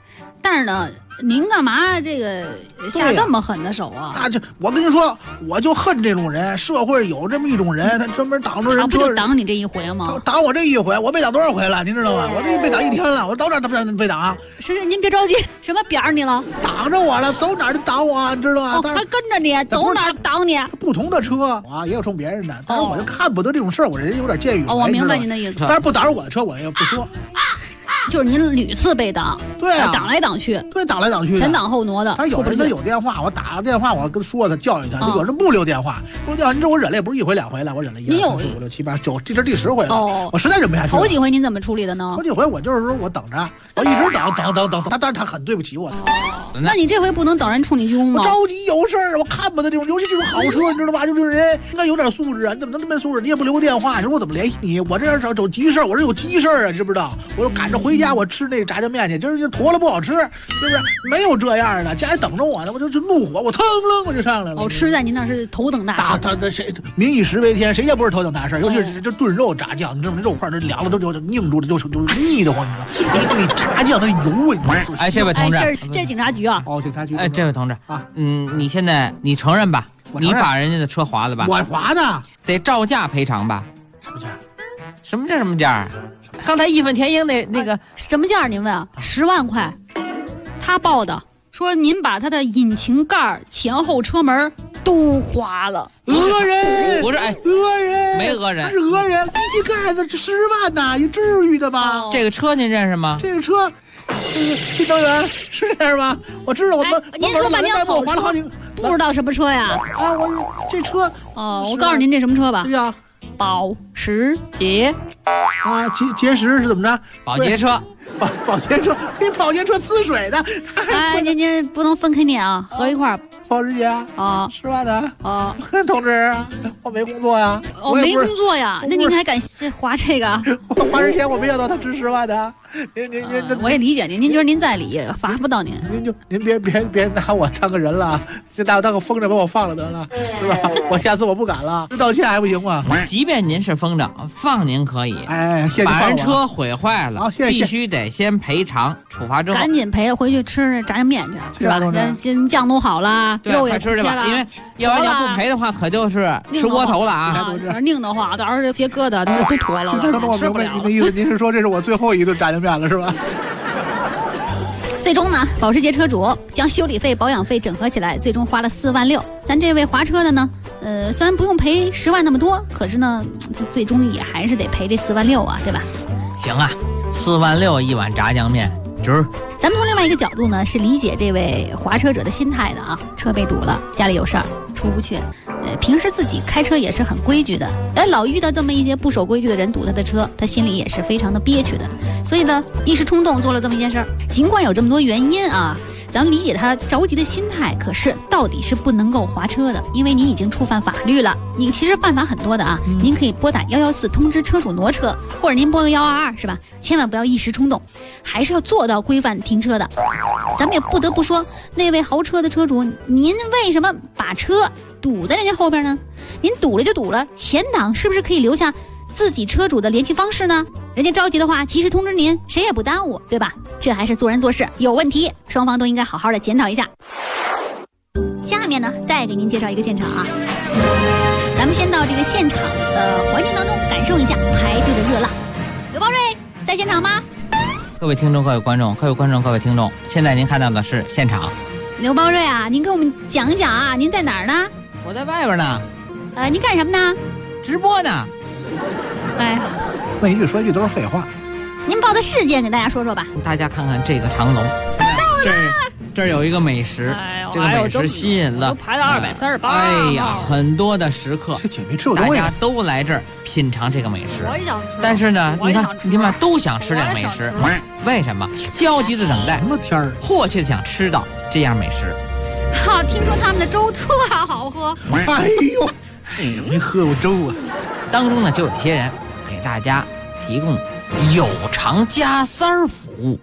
但是呢，您干嘛这个下这么狠的手啊？ 那我跟你说，我就恨这种人。社会有这么一种人，他专门挡着人。 他不就挡你这一回吗？ 挡我这一回，我被挡多少回了？您知道吗？我这被挡1天了，我到哪儿被挡？ 是，您别着急，什么扁你了？ 挡着我了，走哪儿就挡我，你知道吗？ 还跟着你，走哪儿挡你？ 不同的车啊，也有冲别人的，但是我就看不得这种事儿，我这人有点见义勇为。 我明白您的意思。 但是不挡着我的车，我也不说。 就是您屡次被挡， 对啊， 挡来挡去， 对，挡来挡去， 前挡后挪的。 他有人他有电话，我打个电话，我跟说他教育他。有人不留电话，不留电话，你知道我忍了也不是1回2回了，我忍了1、2、3、4、5、6、7、8、9，这是第10回了。我实在忍不下去。 头几回您怎么处理的呢？ 头几回我就是说我等着，我一直等，但是他很对不起我。 那你这回不能等人冲你凶吗？ 我着急有事儿，我看不得这种，尤其这种好车，你知道吧？就这种人应该有点素质啊！你怎么能这么没素质？你也不留个电话，你说我怎么联系你？我这样找急事儿，我这有急事儿啊，知不知道？我就赶着回家，我吃那炸酱面去，就是坨了不好吃，是不是？没有这样的，家里等着我呢，我就怒火，我腾楞我就上来了。 吃在您那是头等大事。 他谁民以食为天，谁也不是头等大事，尤其是这炖肉炸酱，你知道吗？肉块这凉了都拧住了，就腻得慌，你知道？你炸酱它油啊！ 哎，这位同志， 这是警察局啊！ 哦，警察局。 哎，这位同志啊，你现在你承认吧？你把人家的车划了吧？ 我划的， 得照价赔偿吧？ 什么价？ 什么叫什么价？刚才义愤填膺那个什么价？您问啊？10万块，他报的，说您把他的引擎盖、前后车门都划了。 讹人！ 不是，哎， 讹人！ 没讹人， 他是讹人！引擎盖子10万呐，你至于的吗？ 这个车您认识吗？ 这个车。新能源是这样吗？我知道我们您说半天好划了好几， 不知道什么车呀？ 啊，我这车我告诉您这什么车吧？ 对呀， 保时捷啊，捷时是怎么着？ 保洁车， 保洁车，你保洁车呲水的。 哎，您不能分开念啊，合一块儿。 保时捷啊，10万的啊，同志，我没工作呀， 我没工作呀，那您还敢划这个？ 我划之前我没想到他值10万的。您， 我也理解您觉得您在理，罚不到您。 您别拿我当个人了，就拿我当个风筝把我放了得了，是吧？我下次我不敢了，道歉还不行吗？ 即便您是风筝，放您可以， 哎， 把人车毁坏了，必须得先赔偿，处罚之后赶紧赔，回去吃炸酱面去，是吧？酱都好了，肉也吃了，因为要不然要不赔的话，可就是吃窝头了啊！ 拧得慌，到时候结疙瘩都坨了。 我明白您的意思，您是说这是我最后一顿炸酱面了，是吧？ 最终呢，保时捷车主将修理费、保养费整合起来，最终花了4万6。咱这位划车的呢，虽然不用赔10万那么多，可是呢，最终也还是得赔这4万6啊，对吧？ 行啊，4万6一碗炸酱面，值。 咱们从另外一个角度呢，是理解这位划车者的心态的啊。车被堵了，家里有事儿，出不去。平时自己开车也是很规矩的，老遇到这么一些不守规矩的人堵他的车，他心里也是非常的憋屈的。所以呢，一时冲动做了这么一件事儿。尽管有这么多原因啊，咱们理解他着急的心态，可是到底是不能够划车的，因为你已经触犯法律了。你其实办法很多的啊，您可以拨打114通知车主挪车，或者您拨个122是吧？千万不要一时冲动，还是要做到规范停车的。咱们也不得不说，那位豪车的车主，您为什么把车堵在人家后边呢？您堵了就堵了，前挡是不是可以留下自己车主的联系方式呢？人家着急的话及时通知您，谁也不耽误，对吧？这还是做人做事有问题，双方都应该好好的检讨一下。下面呢，再给您介绍一个现场啊，咱们先到这个现场的环境当中感受一下排队的热浪。刘宝瑞在现场吗？ 各位听众、各位观众、各位听众，现在您看到的是现场。 刘宝瑞啊，您跟我们讲一讲啊，您在哪儿呢？ 我在外边呢。 您干什么呢？ 直播呢。 哎呀， 问一句说一句都是废话。 您报的事件给大家说说吧。 大家看看这个长龙，这儿有一个美食，这个美食吸引了排到238。 哎呀，很多的食客，大家都来这儿品尝这个美食。 我也想吃。 但是呢，你们都想吃这个美食，为什么？焦急的等待， 什么天儿？ 迫切想吃到这样美食。 好，听说他们的粥特好喝。 哎呦，没喝过粥啊。 当中呢，就有一些人给大家提供有偿加3服务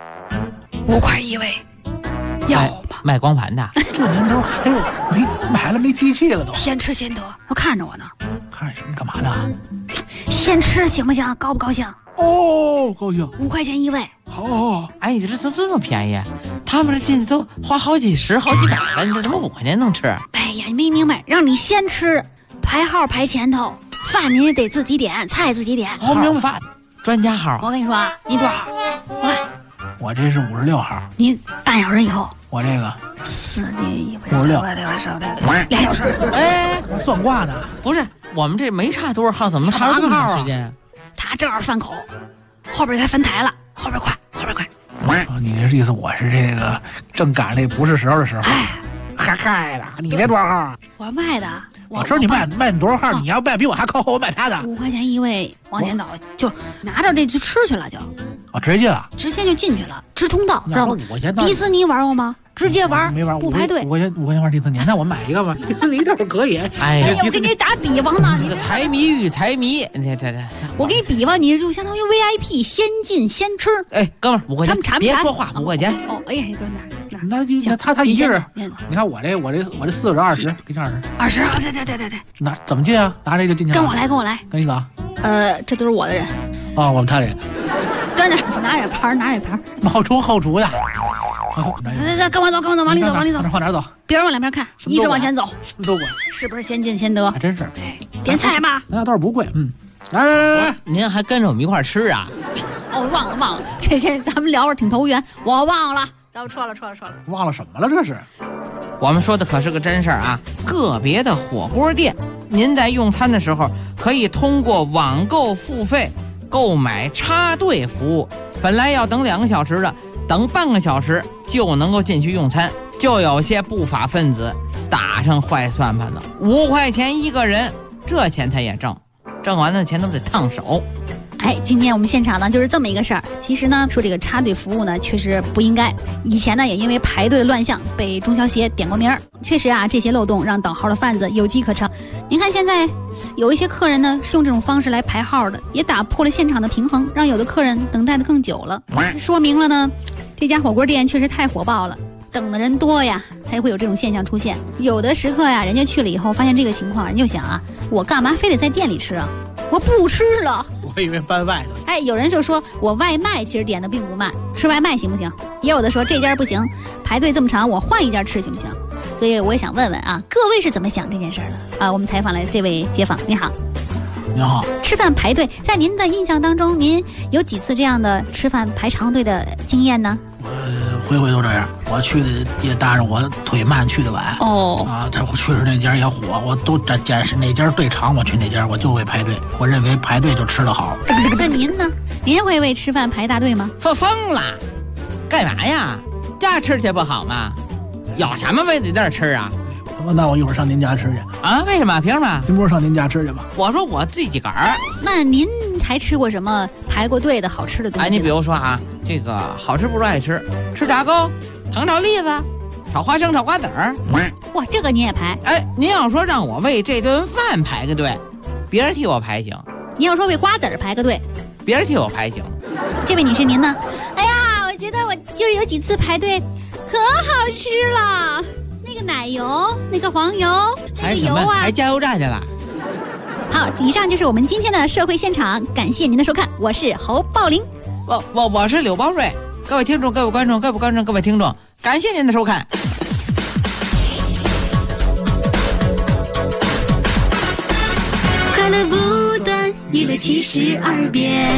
，5块1位，要吗？ 卖光盘的。 这年头还有买了没地气了都。 先吃先得，我看着我呢。 看什么干嘛呢？ 先吃行不行？高不高兴？ 哦，高兴。 5块钱1位。 好。 哎，你这么便宜？ 他们这进去都花好几十、好几百了，你这怎么5块钱能吃？ 哎呀，你没明白，让你先吃，排号排前头，饭你也得自己点，菜自己点。 好饭，专家号。 我跟你说啊，你多少号？ 我这是56号。 你半小时以后。 我这个 4你 56 2小时。 哎， 我算卦呢。 不是，我们这没差多少号，怎么差这么长时间？ 他正好饭口，后边才分台了，后边快。 你这意思我是这个正赶这不是时候的时候。嗨了，你这多少号？ 我卖的。 我知道你卖你多少号？你要卖比我还靠后，我买他的。 5块钱一位，往前倒，就拿着这就吃去了就。 直接进了。 直接就进去了，直通道，知道吗？ 迪迪士尼玩过吗？直接玩， 没玩， 不排队。 5块钱玩迪士尼，那我买一个吧。迪士尼倒是可以。 哎呀， 我给你打比方呢， 这个财迷与财迷，这， 我给你比方，你就相当于 VIP 先进先吃。 哎，哥们儿，5块钱， 他们查别说话，5块钱。 哦，哎呀，哥那他一人，你看我这40着20，给你 20。对。 那怎么进啊？拿这就进去了。 跟我来。 跟你走。 这都是我的人。 哦，我们他人。 跟着拿点牌， 冒充后厨的。 跟我走，往里走。 往哪走？ 别往两边看，一直往前走。 什么都管。 是不是先进先得？ 还真是。 点菜吧。 那倒是不贵。来， 您还跟着我们一块吃啊？ 哦，忘了，这些咱们聊着挺投缘，我忘了。咱撤了。 忘了什么了？这是。 我们说的可是个真事儿啊！个别的火锅店，您在用餐的时候可以通过网购付费购买插队服务，本来要等2个小时的，等半个小时就能够进去用餐。就有些不法分子打上坏算盘了，5块钱一个人，这钱他也挣完了钱都得烫手。 哎，今天我们现场呢就是这么一个事儿。其实呢，说这个插队服务呢，确实不应该。以前呢，也因为排队乱象被中消协点过名儿。确实啊，这些漏洞让倒号的贩子有机可乘。您看现在有一些客人呢是用这种方式来排号的，也打破了现场的平衡，让有的客人等待的更久了。说明了呢，这家火锅店确实太火爆了，等的人多呀，才会有这种现象出现。有的食客呀，人家去了以后发现这个情况，人就想啊，我干嘛非得在店里吃啊？我不吃了。 我以为搬外头。 哎，有人就说我外卖其实点的并不慢，吃外卖行不行？也有的说这家不行，排队这么长，我换一家吃行不行？所以我也想问问啊，各位是怎么想这件事的啊？我们采访了这位街坊，你好。 你好。 吃饭排队，在您的印象当中，您有几次这样的吃饭排长队的经验呢？ 回都这样，我去的也搭上我腿慢去的晚。这我去的那家也火，我都展示哪家队长，我去哪家我就会排队。我认为排队就吃得好。 那您呢？您会为吃饭排大队吗？ 说疯了，干嘛呀？家吃去不好吗？有什么非得在这吃啊？ 那我一会儿上您家吃去啊？为什么？凭什么？ 今不是上您家吃去吧？ 我说我自己个儿。 那您还吃过什么排过队的好吃的东西？ 哎，你比如说啊，这个好吃不如爱吃，吃炸糕、糖炒栗子、炒花生、炒瓜子儿。 哇，这个你也排？ 哎，您要说让我为这顿饭排个队，别人替我排行； 您要说为瓜子儿排个队， 别人替我排行。 这位女士您呢？哎呀，我觉得我就有几次排队，可好吃了。那个奶油，那个黄油，那个油啊， 还加油站去了。 好，以上就是我们今天的社会现场，感谢您的收看，我是侯宝林， 我是柳宝瑞，各位听众、各位观众、各位听众，感谢您的收看。 快乐不断，娱乐72变。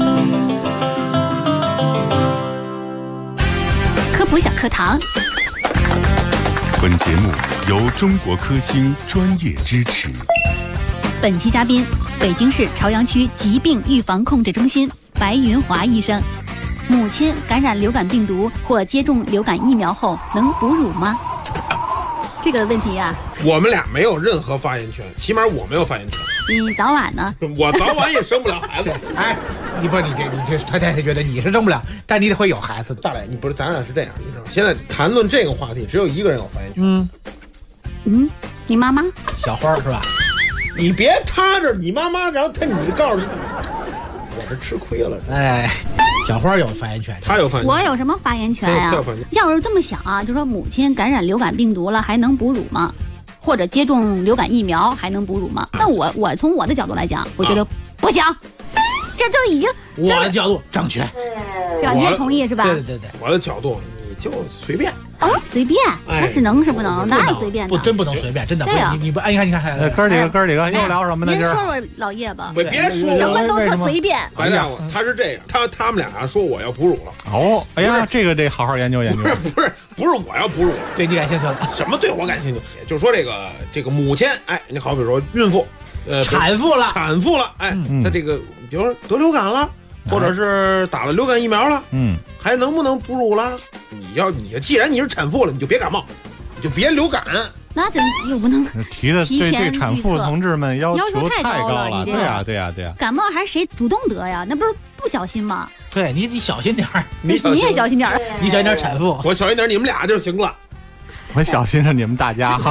科普小课堂。 本节目由中国科兴专业支持。 本期嘉宾，北京市朝阳区疾病预防控制中心白云华医生。母亲感染流感病毒或接种流感疫苗后能哺乳吗？这个问题呀， 我们俩没有任何发言权，起码我没有发言权。 你早晚呢？ 我早晚也生不了孩子。 哎，你这太太觉得你是生不了，但你得会有孩子的。 大磊，你不是咱俩是这样，你知道吗？现在谈论这个话题，只有一个人有发言权。 你妈妈小花是吧？ 你别踏着你妈妈，然后你告诉你，我这吃亏了。 哎，小花有发言权， 她有发言权， 我有什么发言权呀？要是这么想啊，就说母亲感染流感病毒了，还能哺乳吗？或者接种流感疫苗还能哺乳吗？那我从我的角度来讲，我觉得不行。这已经我的角度正确， 这样你也同意是吧？ 对。 我的角度，你就随便。 随便，他是能是不能？哪有随便的？ 真不能随便，真的。 对呀， 你不，你看， 哥几个又聊什么呢？ 您说说老叶吧。 别说， 什么都特随便。 白大夫，他是这样，他们俩说我要哺乳了。 哦，哎呀，这得好好研究研究。 不是我要哺乳， 对你感兴趣了？ 什么对我感兴趣？就是说这个母亲，哎，你好比说孕妇， 产妇了， 哎，他这个比如说得流感了。或者是打了流感疫苗了，还能不能哺乳了？你既然你是产妇了，你就别感冒，你就别流感。 那这又不能提的对产妇同志们要求太高了。对呀。 感冒还是谁主动得呀？那不是不小心吗？ 对你小心点儿， 你也小心点儿， 你小心点产妇， 我小心点，你们俩就行了。 我小心着你们大家。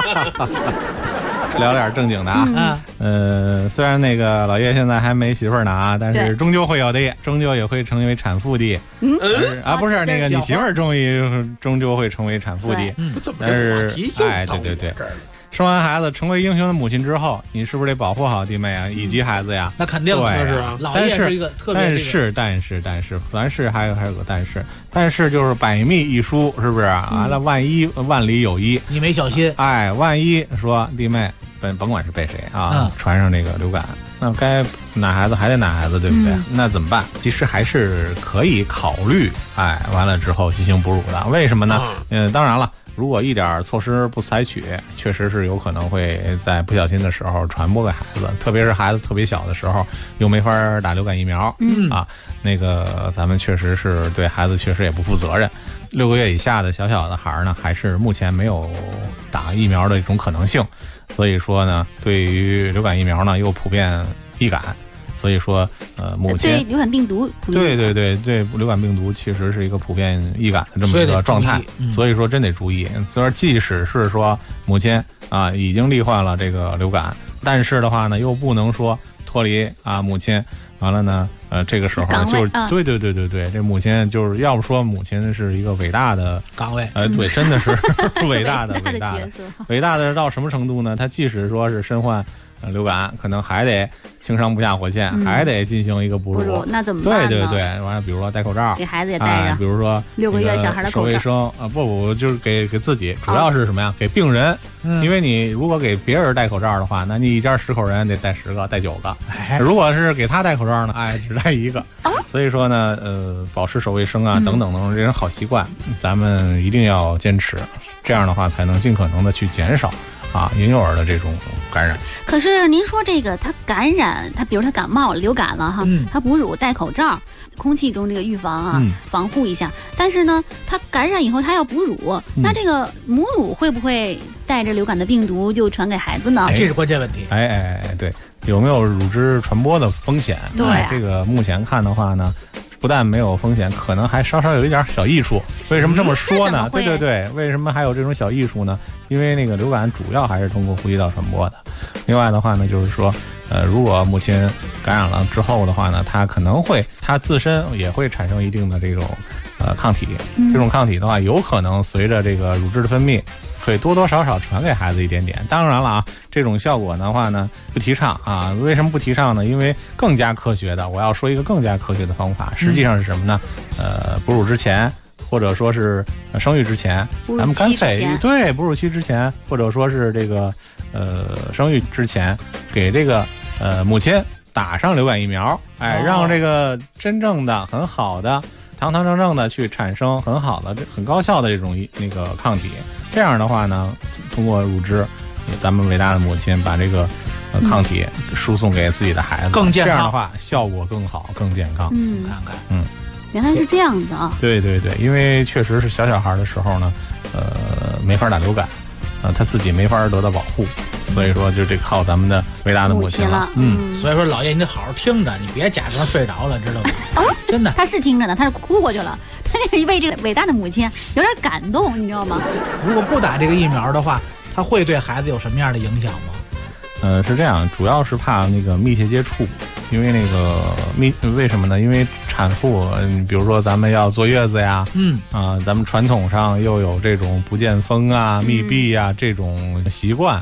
聊点正经的啊，虽然那个老叶现在还没媳妇儿呢啊，但是终究会有的，终究也会成为产妇的。不是那个你媳妇儿终究会成为产妇的，但是对，生完孩子成为英雄的母亲之后，你是不是得保护好弟妹啊，以及孩子呀？ 那肯定是啊。老叶是一个特别但是，凡事还有个但是就是百密一疏，是不是？完了，万里有一， 你没小心， 哎，万一说弟妹甭管是被谁啊，传上这个流感，那该奶孩子还得奶孩子，对不对？那怎么办？其实还是可以考虑，哎，完了之后进行哺乳的。为什么呢？当然了。如果一点措施不采取，确实是有可能会在不小心的时候传播给孩子，特别是孩子特别小的时候，又没法打流感疫苗，那个咱们确实是对孩子确实也不负责任。6个月以下的小的孩呢，还是目前没有打疫苗的一种可能性，所以说呢，对于流感疫苗呢又普遍易感。所以说，母亲对流感病毒， 对流感病毒其实是一个普遍易感的这么一个状态，所以说真得注意。所以说，即使是说母亲啊已经罹患了这个流感，但是的话呢，又不能说脱离啊母亲。完了呢，这个时候就是对，这母亲就是要不说母亲是一个伟大的岗位， 对，真的是伟大的角色， 伟大的到什么程度呢？他即使说是身患流感，可能还得轻伤不下火线，还得进行一个哺乳， 那怎么办呢？ 对，完了，比如说戴口罩， 给孩子也戴上， 比如说 6个月小孩的口罩， 手卫生啊，不，就是给自己，主要是什么呀？给病人，因为你如果给别人戴口罩的话，那你一家10口人得戴10个，戴9个。如果是给他戴口罩呢，只戴1个。所以说呢，保持手卫生啊，等等这种好习惯，咱们一定要坚持，这样的话才能尽可能的去减少婴幼儿的这种感染。 可是您说这个他感染，他比如他感冒流感了哈，他哺乳戴口罩，空气中这个预防防护一下。但是呢，他感染以后他要哺乳，那这个母乳会不会带着流感的病毒就传给孩子呢？ 这是关键问题。 对，有没有乳汁传播的风险？ 对， 这个目前看的话呢，不但没有风险，可能还稍稍有一点小益处。为什么这么说呢？对，为什么还有这种小益处呢？因为那个流感主要还是通过呼吸道传播的。另外的话呢，就是说，如果母亲感染了之后的话呢，她可能会，她自身也会产生一定的这种抗体。这种抗体的话，有可能随着这个乳汁的分泌，会多多少少传给孩子一点点。当然了啊，这种效果的话呢，不提倡啊。为什么不提倡呢？因为更加科学的，我要说一个更加科学的方法，实际上是什么呢？哺乳之前，或者说是生育之前，咱们干脆对哺乳期之前，或者说是这个生育之前，给这个母亲打上流感疫苗，让这个真正的很好的堂堂正正的去产生很好的很高效的这种那个抗体。这样的话呢，通过乳汁，咱们伟大的母亲把这个抗体输送给自己的孩子， 更健康。 这样的话效果更好，更健康。 看看， 原来是这样子啊。 对，因为确实是小孩的时候呢，没法打流感，他自己没法得到保护，所以说就得靠咱们的伟大的母亲了。 所以说老爷你得好好听着，你别假装睡着了，知道吗？真的， 他是听着呢，他是哭过去了，他这为这个伟大的母亲有点感动，你知道吗？ 如果不打这个疫苗的话，他会对孩子有什么样的影响吗？ 是这样，主要是怕那个密切接触，因为那个为什么呢？因为产妇，比如说咱们要坐月子呀，咱们传统上又有这种不见风啊、密闭啊这种习惯，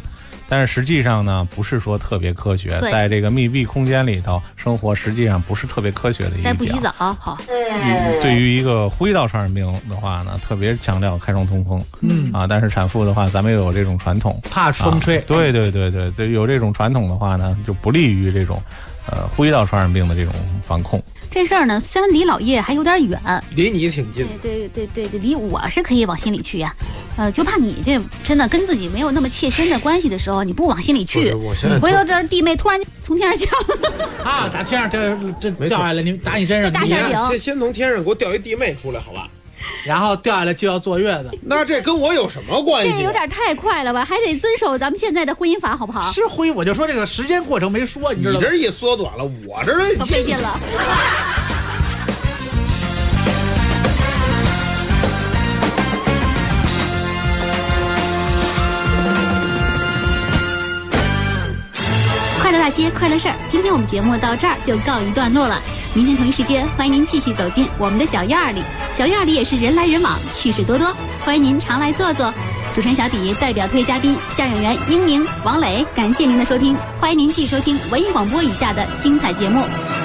但是实际上呢，不是说特别科学，在这个密闭空间里头生活，实际上不是特别科学的一点。 再不洗澡，好。 对于一个呼吸道传染病的话呢，特别强调开窗通风。但是产妇的话，咱们又有这种传统， 怕风吹。 对，有这种传统的话呢，就不利于这种呼吸道传染病的这种防控。 这事儿呢，虽然离老叶还有点远， 离你挺近。 对，离我是可以往心里去呀。就怕你这真的跟自己没有那么切身的关系的时候，你不往心里去，回头这弟妹突然从天上降啊，打天上这掉下来，你打你身上， 你先从天上给我掉一弟妹出来，好吧？ 然后掉下来就要坐月子， 那这跟我有什么关系？ 这有点太快了吧？还得遵守咱们现在的婚姻法，好不好？ 是婚姻，我就说这个时间过程没说，你知道吗？ 你这一缩短了，我这可费劲了。快乐大街，快乐事儿。今天我们节目到这儿就告一段落了。明天同一时间，欢迎您继续走进我们的小院儿里。小院儿里也是人来人往，趣事多多，欢迎您常来坐坐。主持人小迪代表特约嘉宾相声演员英宁、王磊，感谢您的收听，欢迎您继续收听文艺广播以下的精彩节目。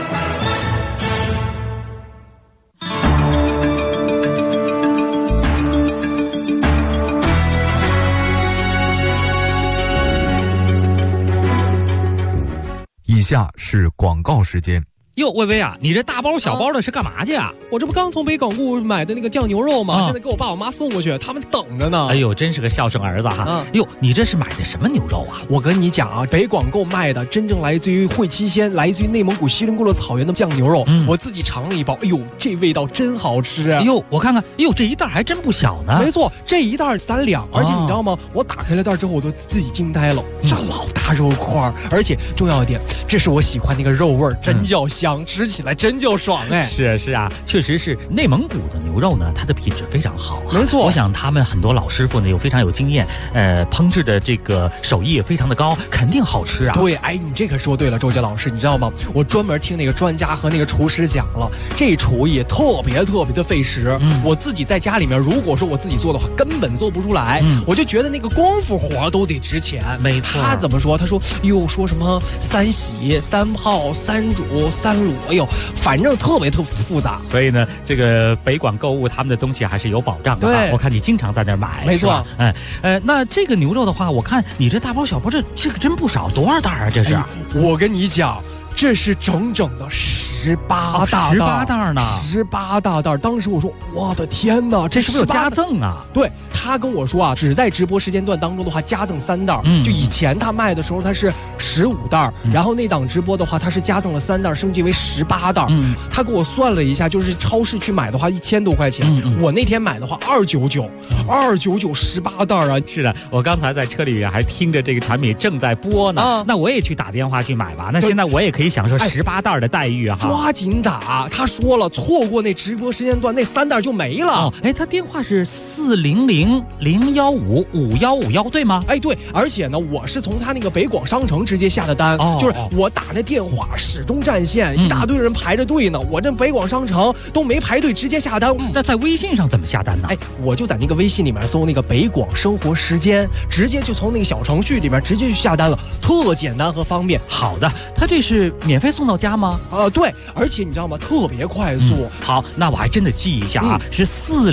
以下是广告时间。 哟，薇薇啊，你这大包小包的是干嘛去啊？ 我这不刚从北港固买的那个酱牛肉吗？现在给我爸我妈送过去，他们等着呢。 哎呦，真是个孝顺儿子哈！哟，你这是买的什么牛肉啊？ 我跟你讲啊，北广购卖的真正来自于会期鲜，来自于内蒙古锡林郭勒草原的酱牛肉，我自己尝了一包，哎呦，这味道真好吃啊！ 哎呦，我看看，哎呦，这一袋还真不小呢。 没错，这一袋3两，而且你知道吗？我打开了袋之后，我都自己惊呆了，这老大肉块，而且重要一点，这是我喜欢那个肉味，真叫香，吃起来真叫爽哎！ 是啊，确实是内蒙古的牛肉呢，它的品质非常好。 没错， 我想他们很多老师傅呢又非常有经验，烹制的这个手艺也非常的高，肯定好吃啊。 对，哎，你这可说对了，周杰老师，你知道吗？我专门听那个专家和那个厨师讲了，这厨艺特别的费时。我自己在家里面，如果说我自己做的话，根本做不出来。我就觉得那个功夫活都得值钱。 没错， 他怎么说？他说又说什么3洗、3泡、3煮、3卤，哎呦，反正特别复杂。 所以呢，这个北广购物他们的东西还是有保障的。 对， 我看你经常在那儿买。 没错， 那这个牛肉的话，我看你这大包小包，这个真不少，多少袋啊？这是？ 我跟你讲，这是整整的18大袋，18袋呢 ，18大袋。当时我说，我的天哪，这是不是有加赠啊？ 对，他跟我说啊，只在直播时间段当中的话，加赠3袋。就以前他卖的时候，他是15袋，然后那档直播的话，他是加赠了3袋，升级为18袋。他给我算了一下，就是超市去买的话，1000多块钱。我那天买的话，299，29918袋啊！ 是的，我刚才在车里还听着这个产品正在播呢。那我也去打电话去买吧。那现在我也可以享受18袋的待遇啊！ 抓紧打！他说了，错过那直播时间段，那3袋就没了。 他电话是400-015-5151，对吗？ 对，而且呢，我是从他那个北广商城直接下的单，就是我打那电话始终占线，一大堆人排着队呢。我这北广商城都没排队，直接下单。 那在微信上怎么下单呢？ 我就在那个微信里面搜那个北广生活时间，直接就从那个小程序里面直接去下单了，特简单和方便。 好的，他这是免费送到家吗？ 对，而且你知道吗？特别快速。 好，那我还真得记一下啊，是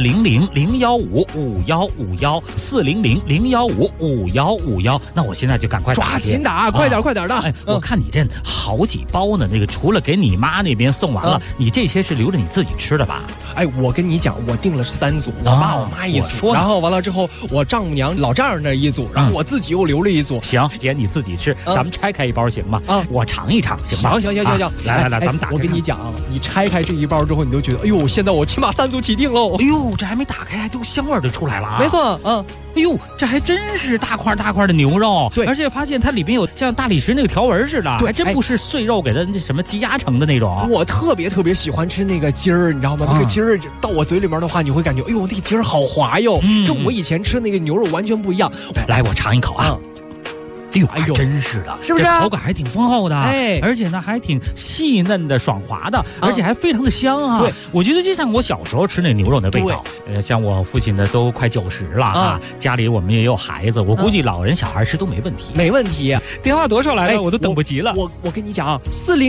400-015-5151，400-015-5151。那我现在就赶快抓紧打，快点的。 我看你这好几包呢，那个除了给你妈那边送完了，你这些是留着你自己吃的吧？ 我跟你讲，我订了3组，我爸我妈一组，然后完了之后，我丈母娘老丈人那一组，然后我自己又留了一组。 行，姐你自己吃，咱们拆开一包行吗？我尝一尝，行吧？ 行， 来，咱们打开。 我跟你讲，你拆开这一包之后，你都觉得，哎呦，现在我起码3组起订喽。 哎呦，这还没打开，还都香味就出来了啊！ 没错， 哎呦，这还真是大块的牛肉。 对， 而且发现它里面有像大理石那个条纹似的，还真不是碎肉给它那什么积压成的那种。 我特别喜欢吃那个筋儿，你知道吗？那个筋儿到我嘴里面的话，你会感觉，哎呦，那个筋儿好滑哟，跟我以前吃那个牛肉完全不一样。 来，我尝一口啊。 哎呦，还真是的， 是不是？ 口感还挺丰厚的，而且呢还挺细嫩的、爽滑的，而且还非常的香啊。 对， 我觉得就像我小时候吃那牛肉的味道。像我父亲呢都快90了啊，家里我们也有孩子，我估计老人小孩吃都没问题。 没问题。 电话多少来了？我都等不及了。 我跟你讲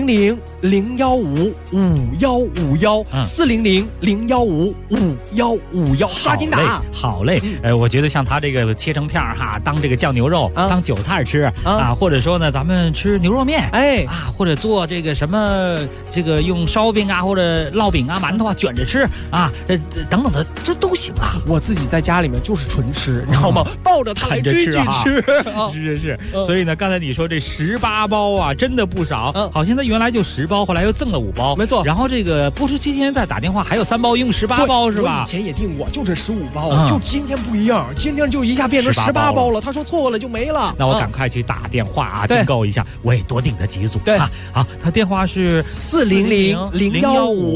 ，400-015-5151，400-015-5151，抓紧打。 好嘞，我觉得像他这个切成片哈，当这个酱牛肉，当韭菜吃啊，或者说呢，咱们吃牛肉面，或者做这个什么这个用烧饼啊，或者烙饼啊、馒头啊卷着吃啊，等等的，这都行啊。 我自己在家里面就是纯吃，你知道吗？抱着它来追剧吃。 是。所以呢，刚才你说这18包啊，真的不少。好像他原来就10包，后来又赠了5包。 没错。 然后这个播出期间再打电话，还有3包，一共18包是吧？ 我以前也订过，就这15包，就今天不一样，今天就一下变成18包了。他说错了就没了。 那我赶快去打电话啊，订购一下，我也多订了几组。 对啊，好，他电话是 400-015。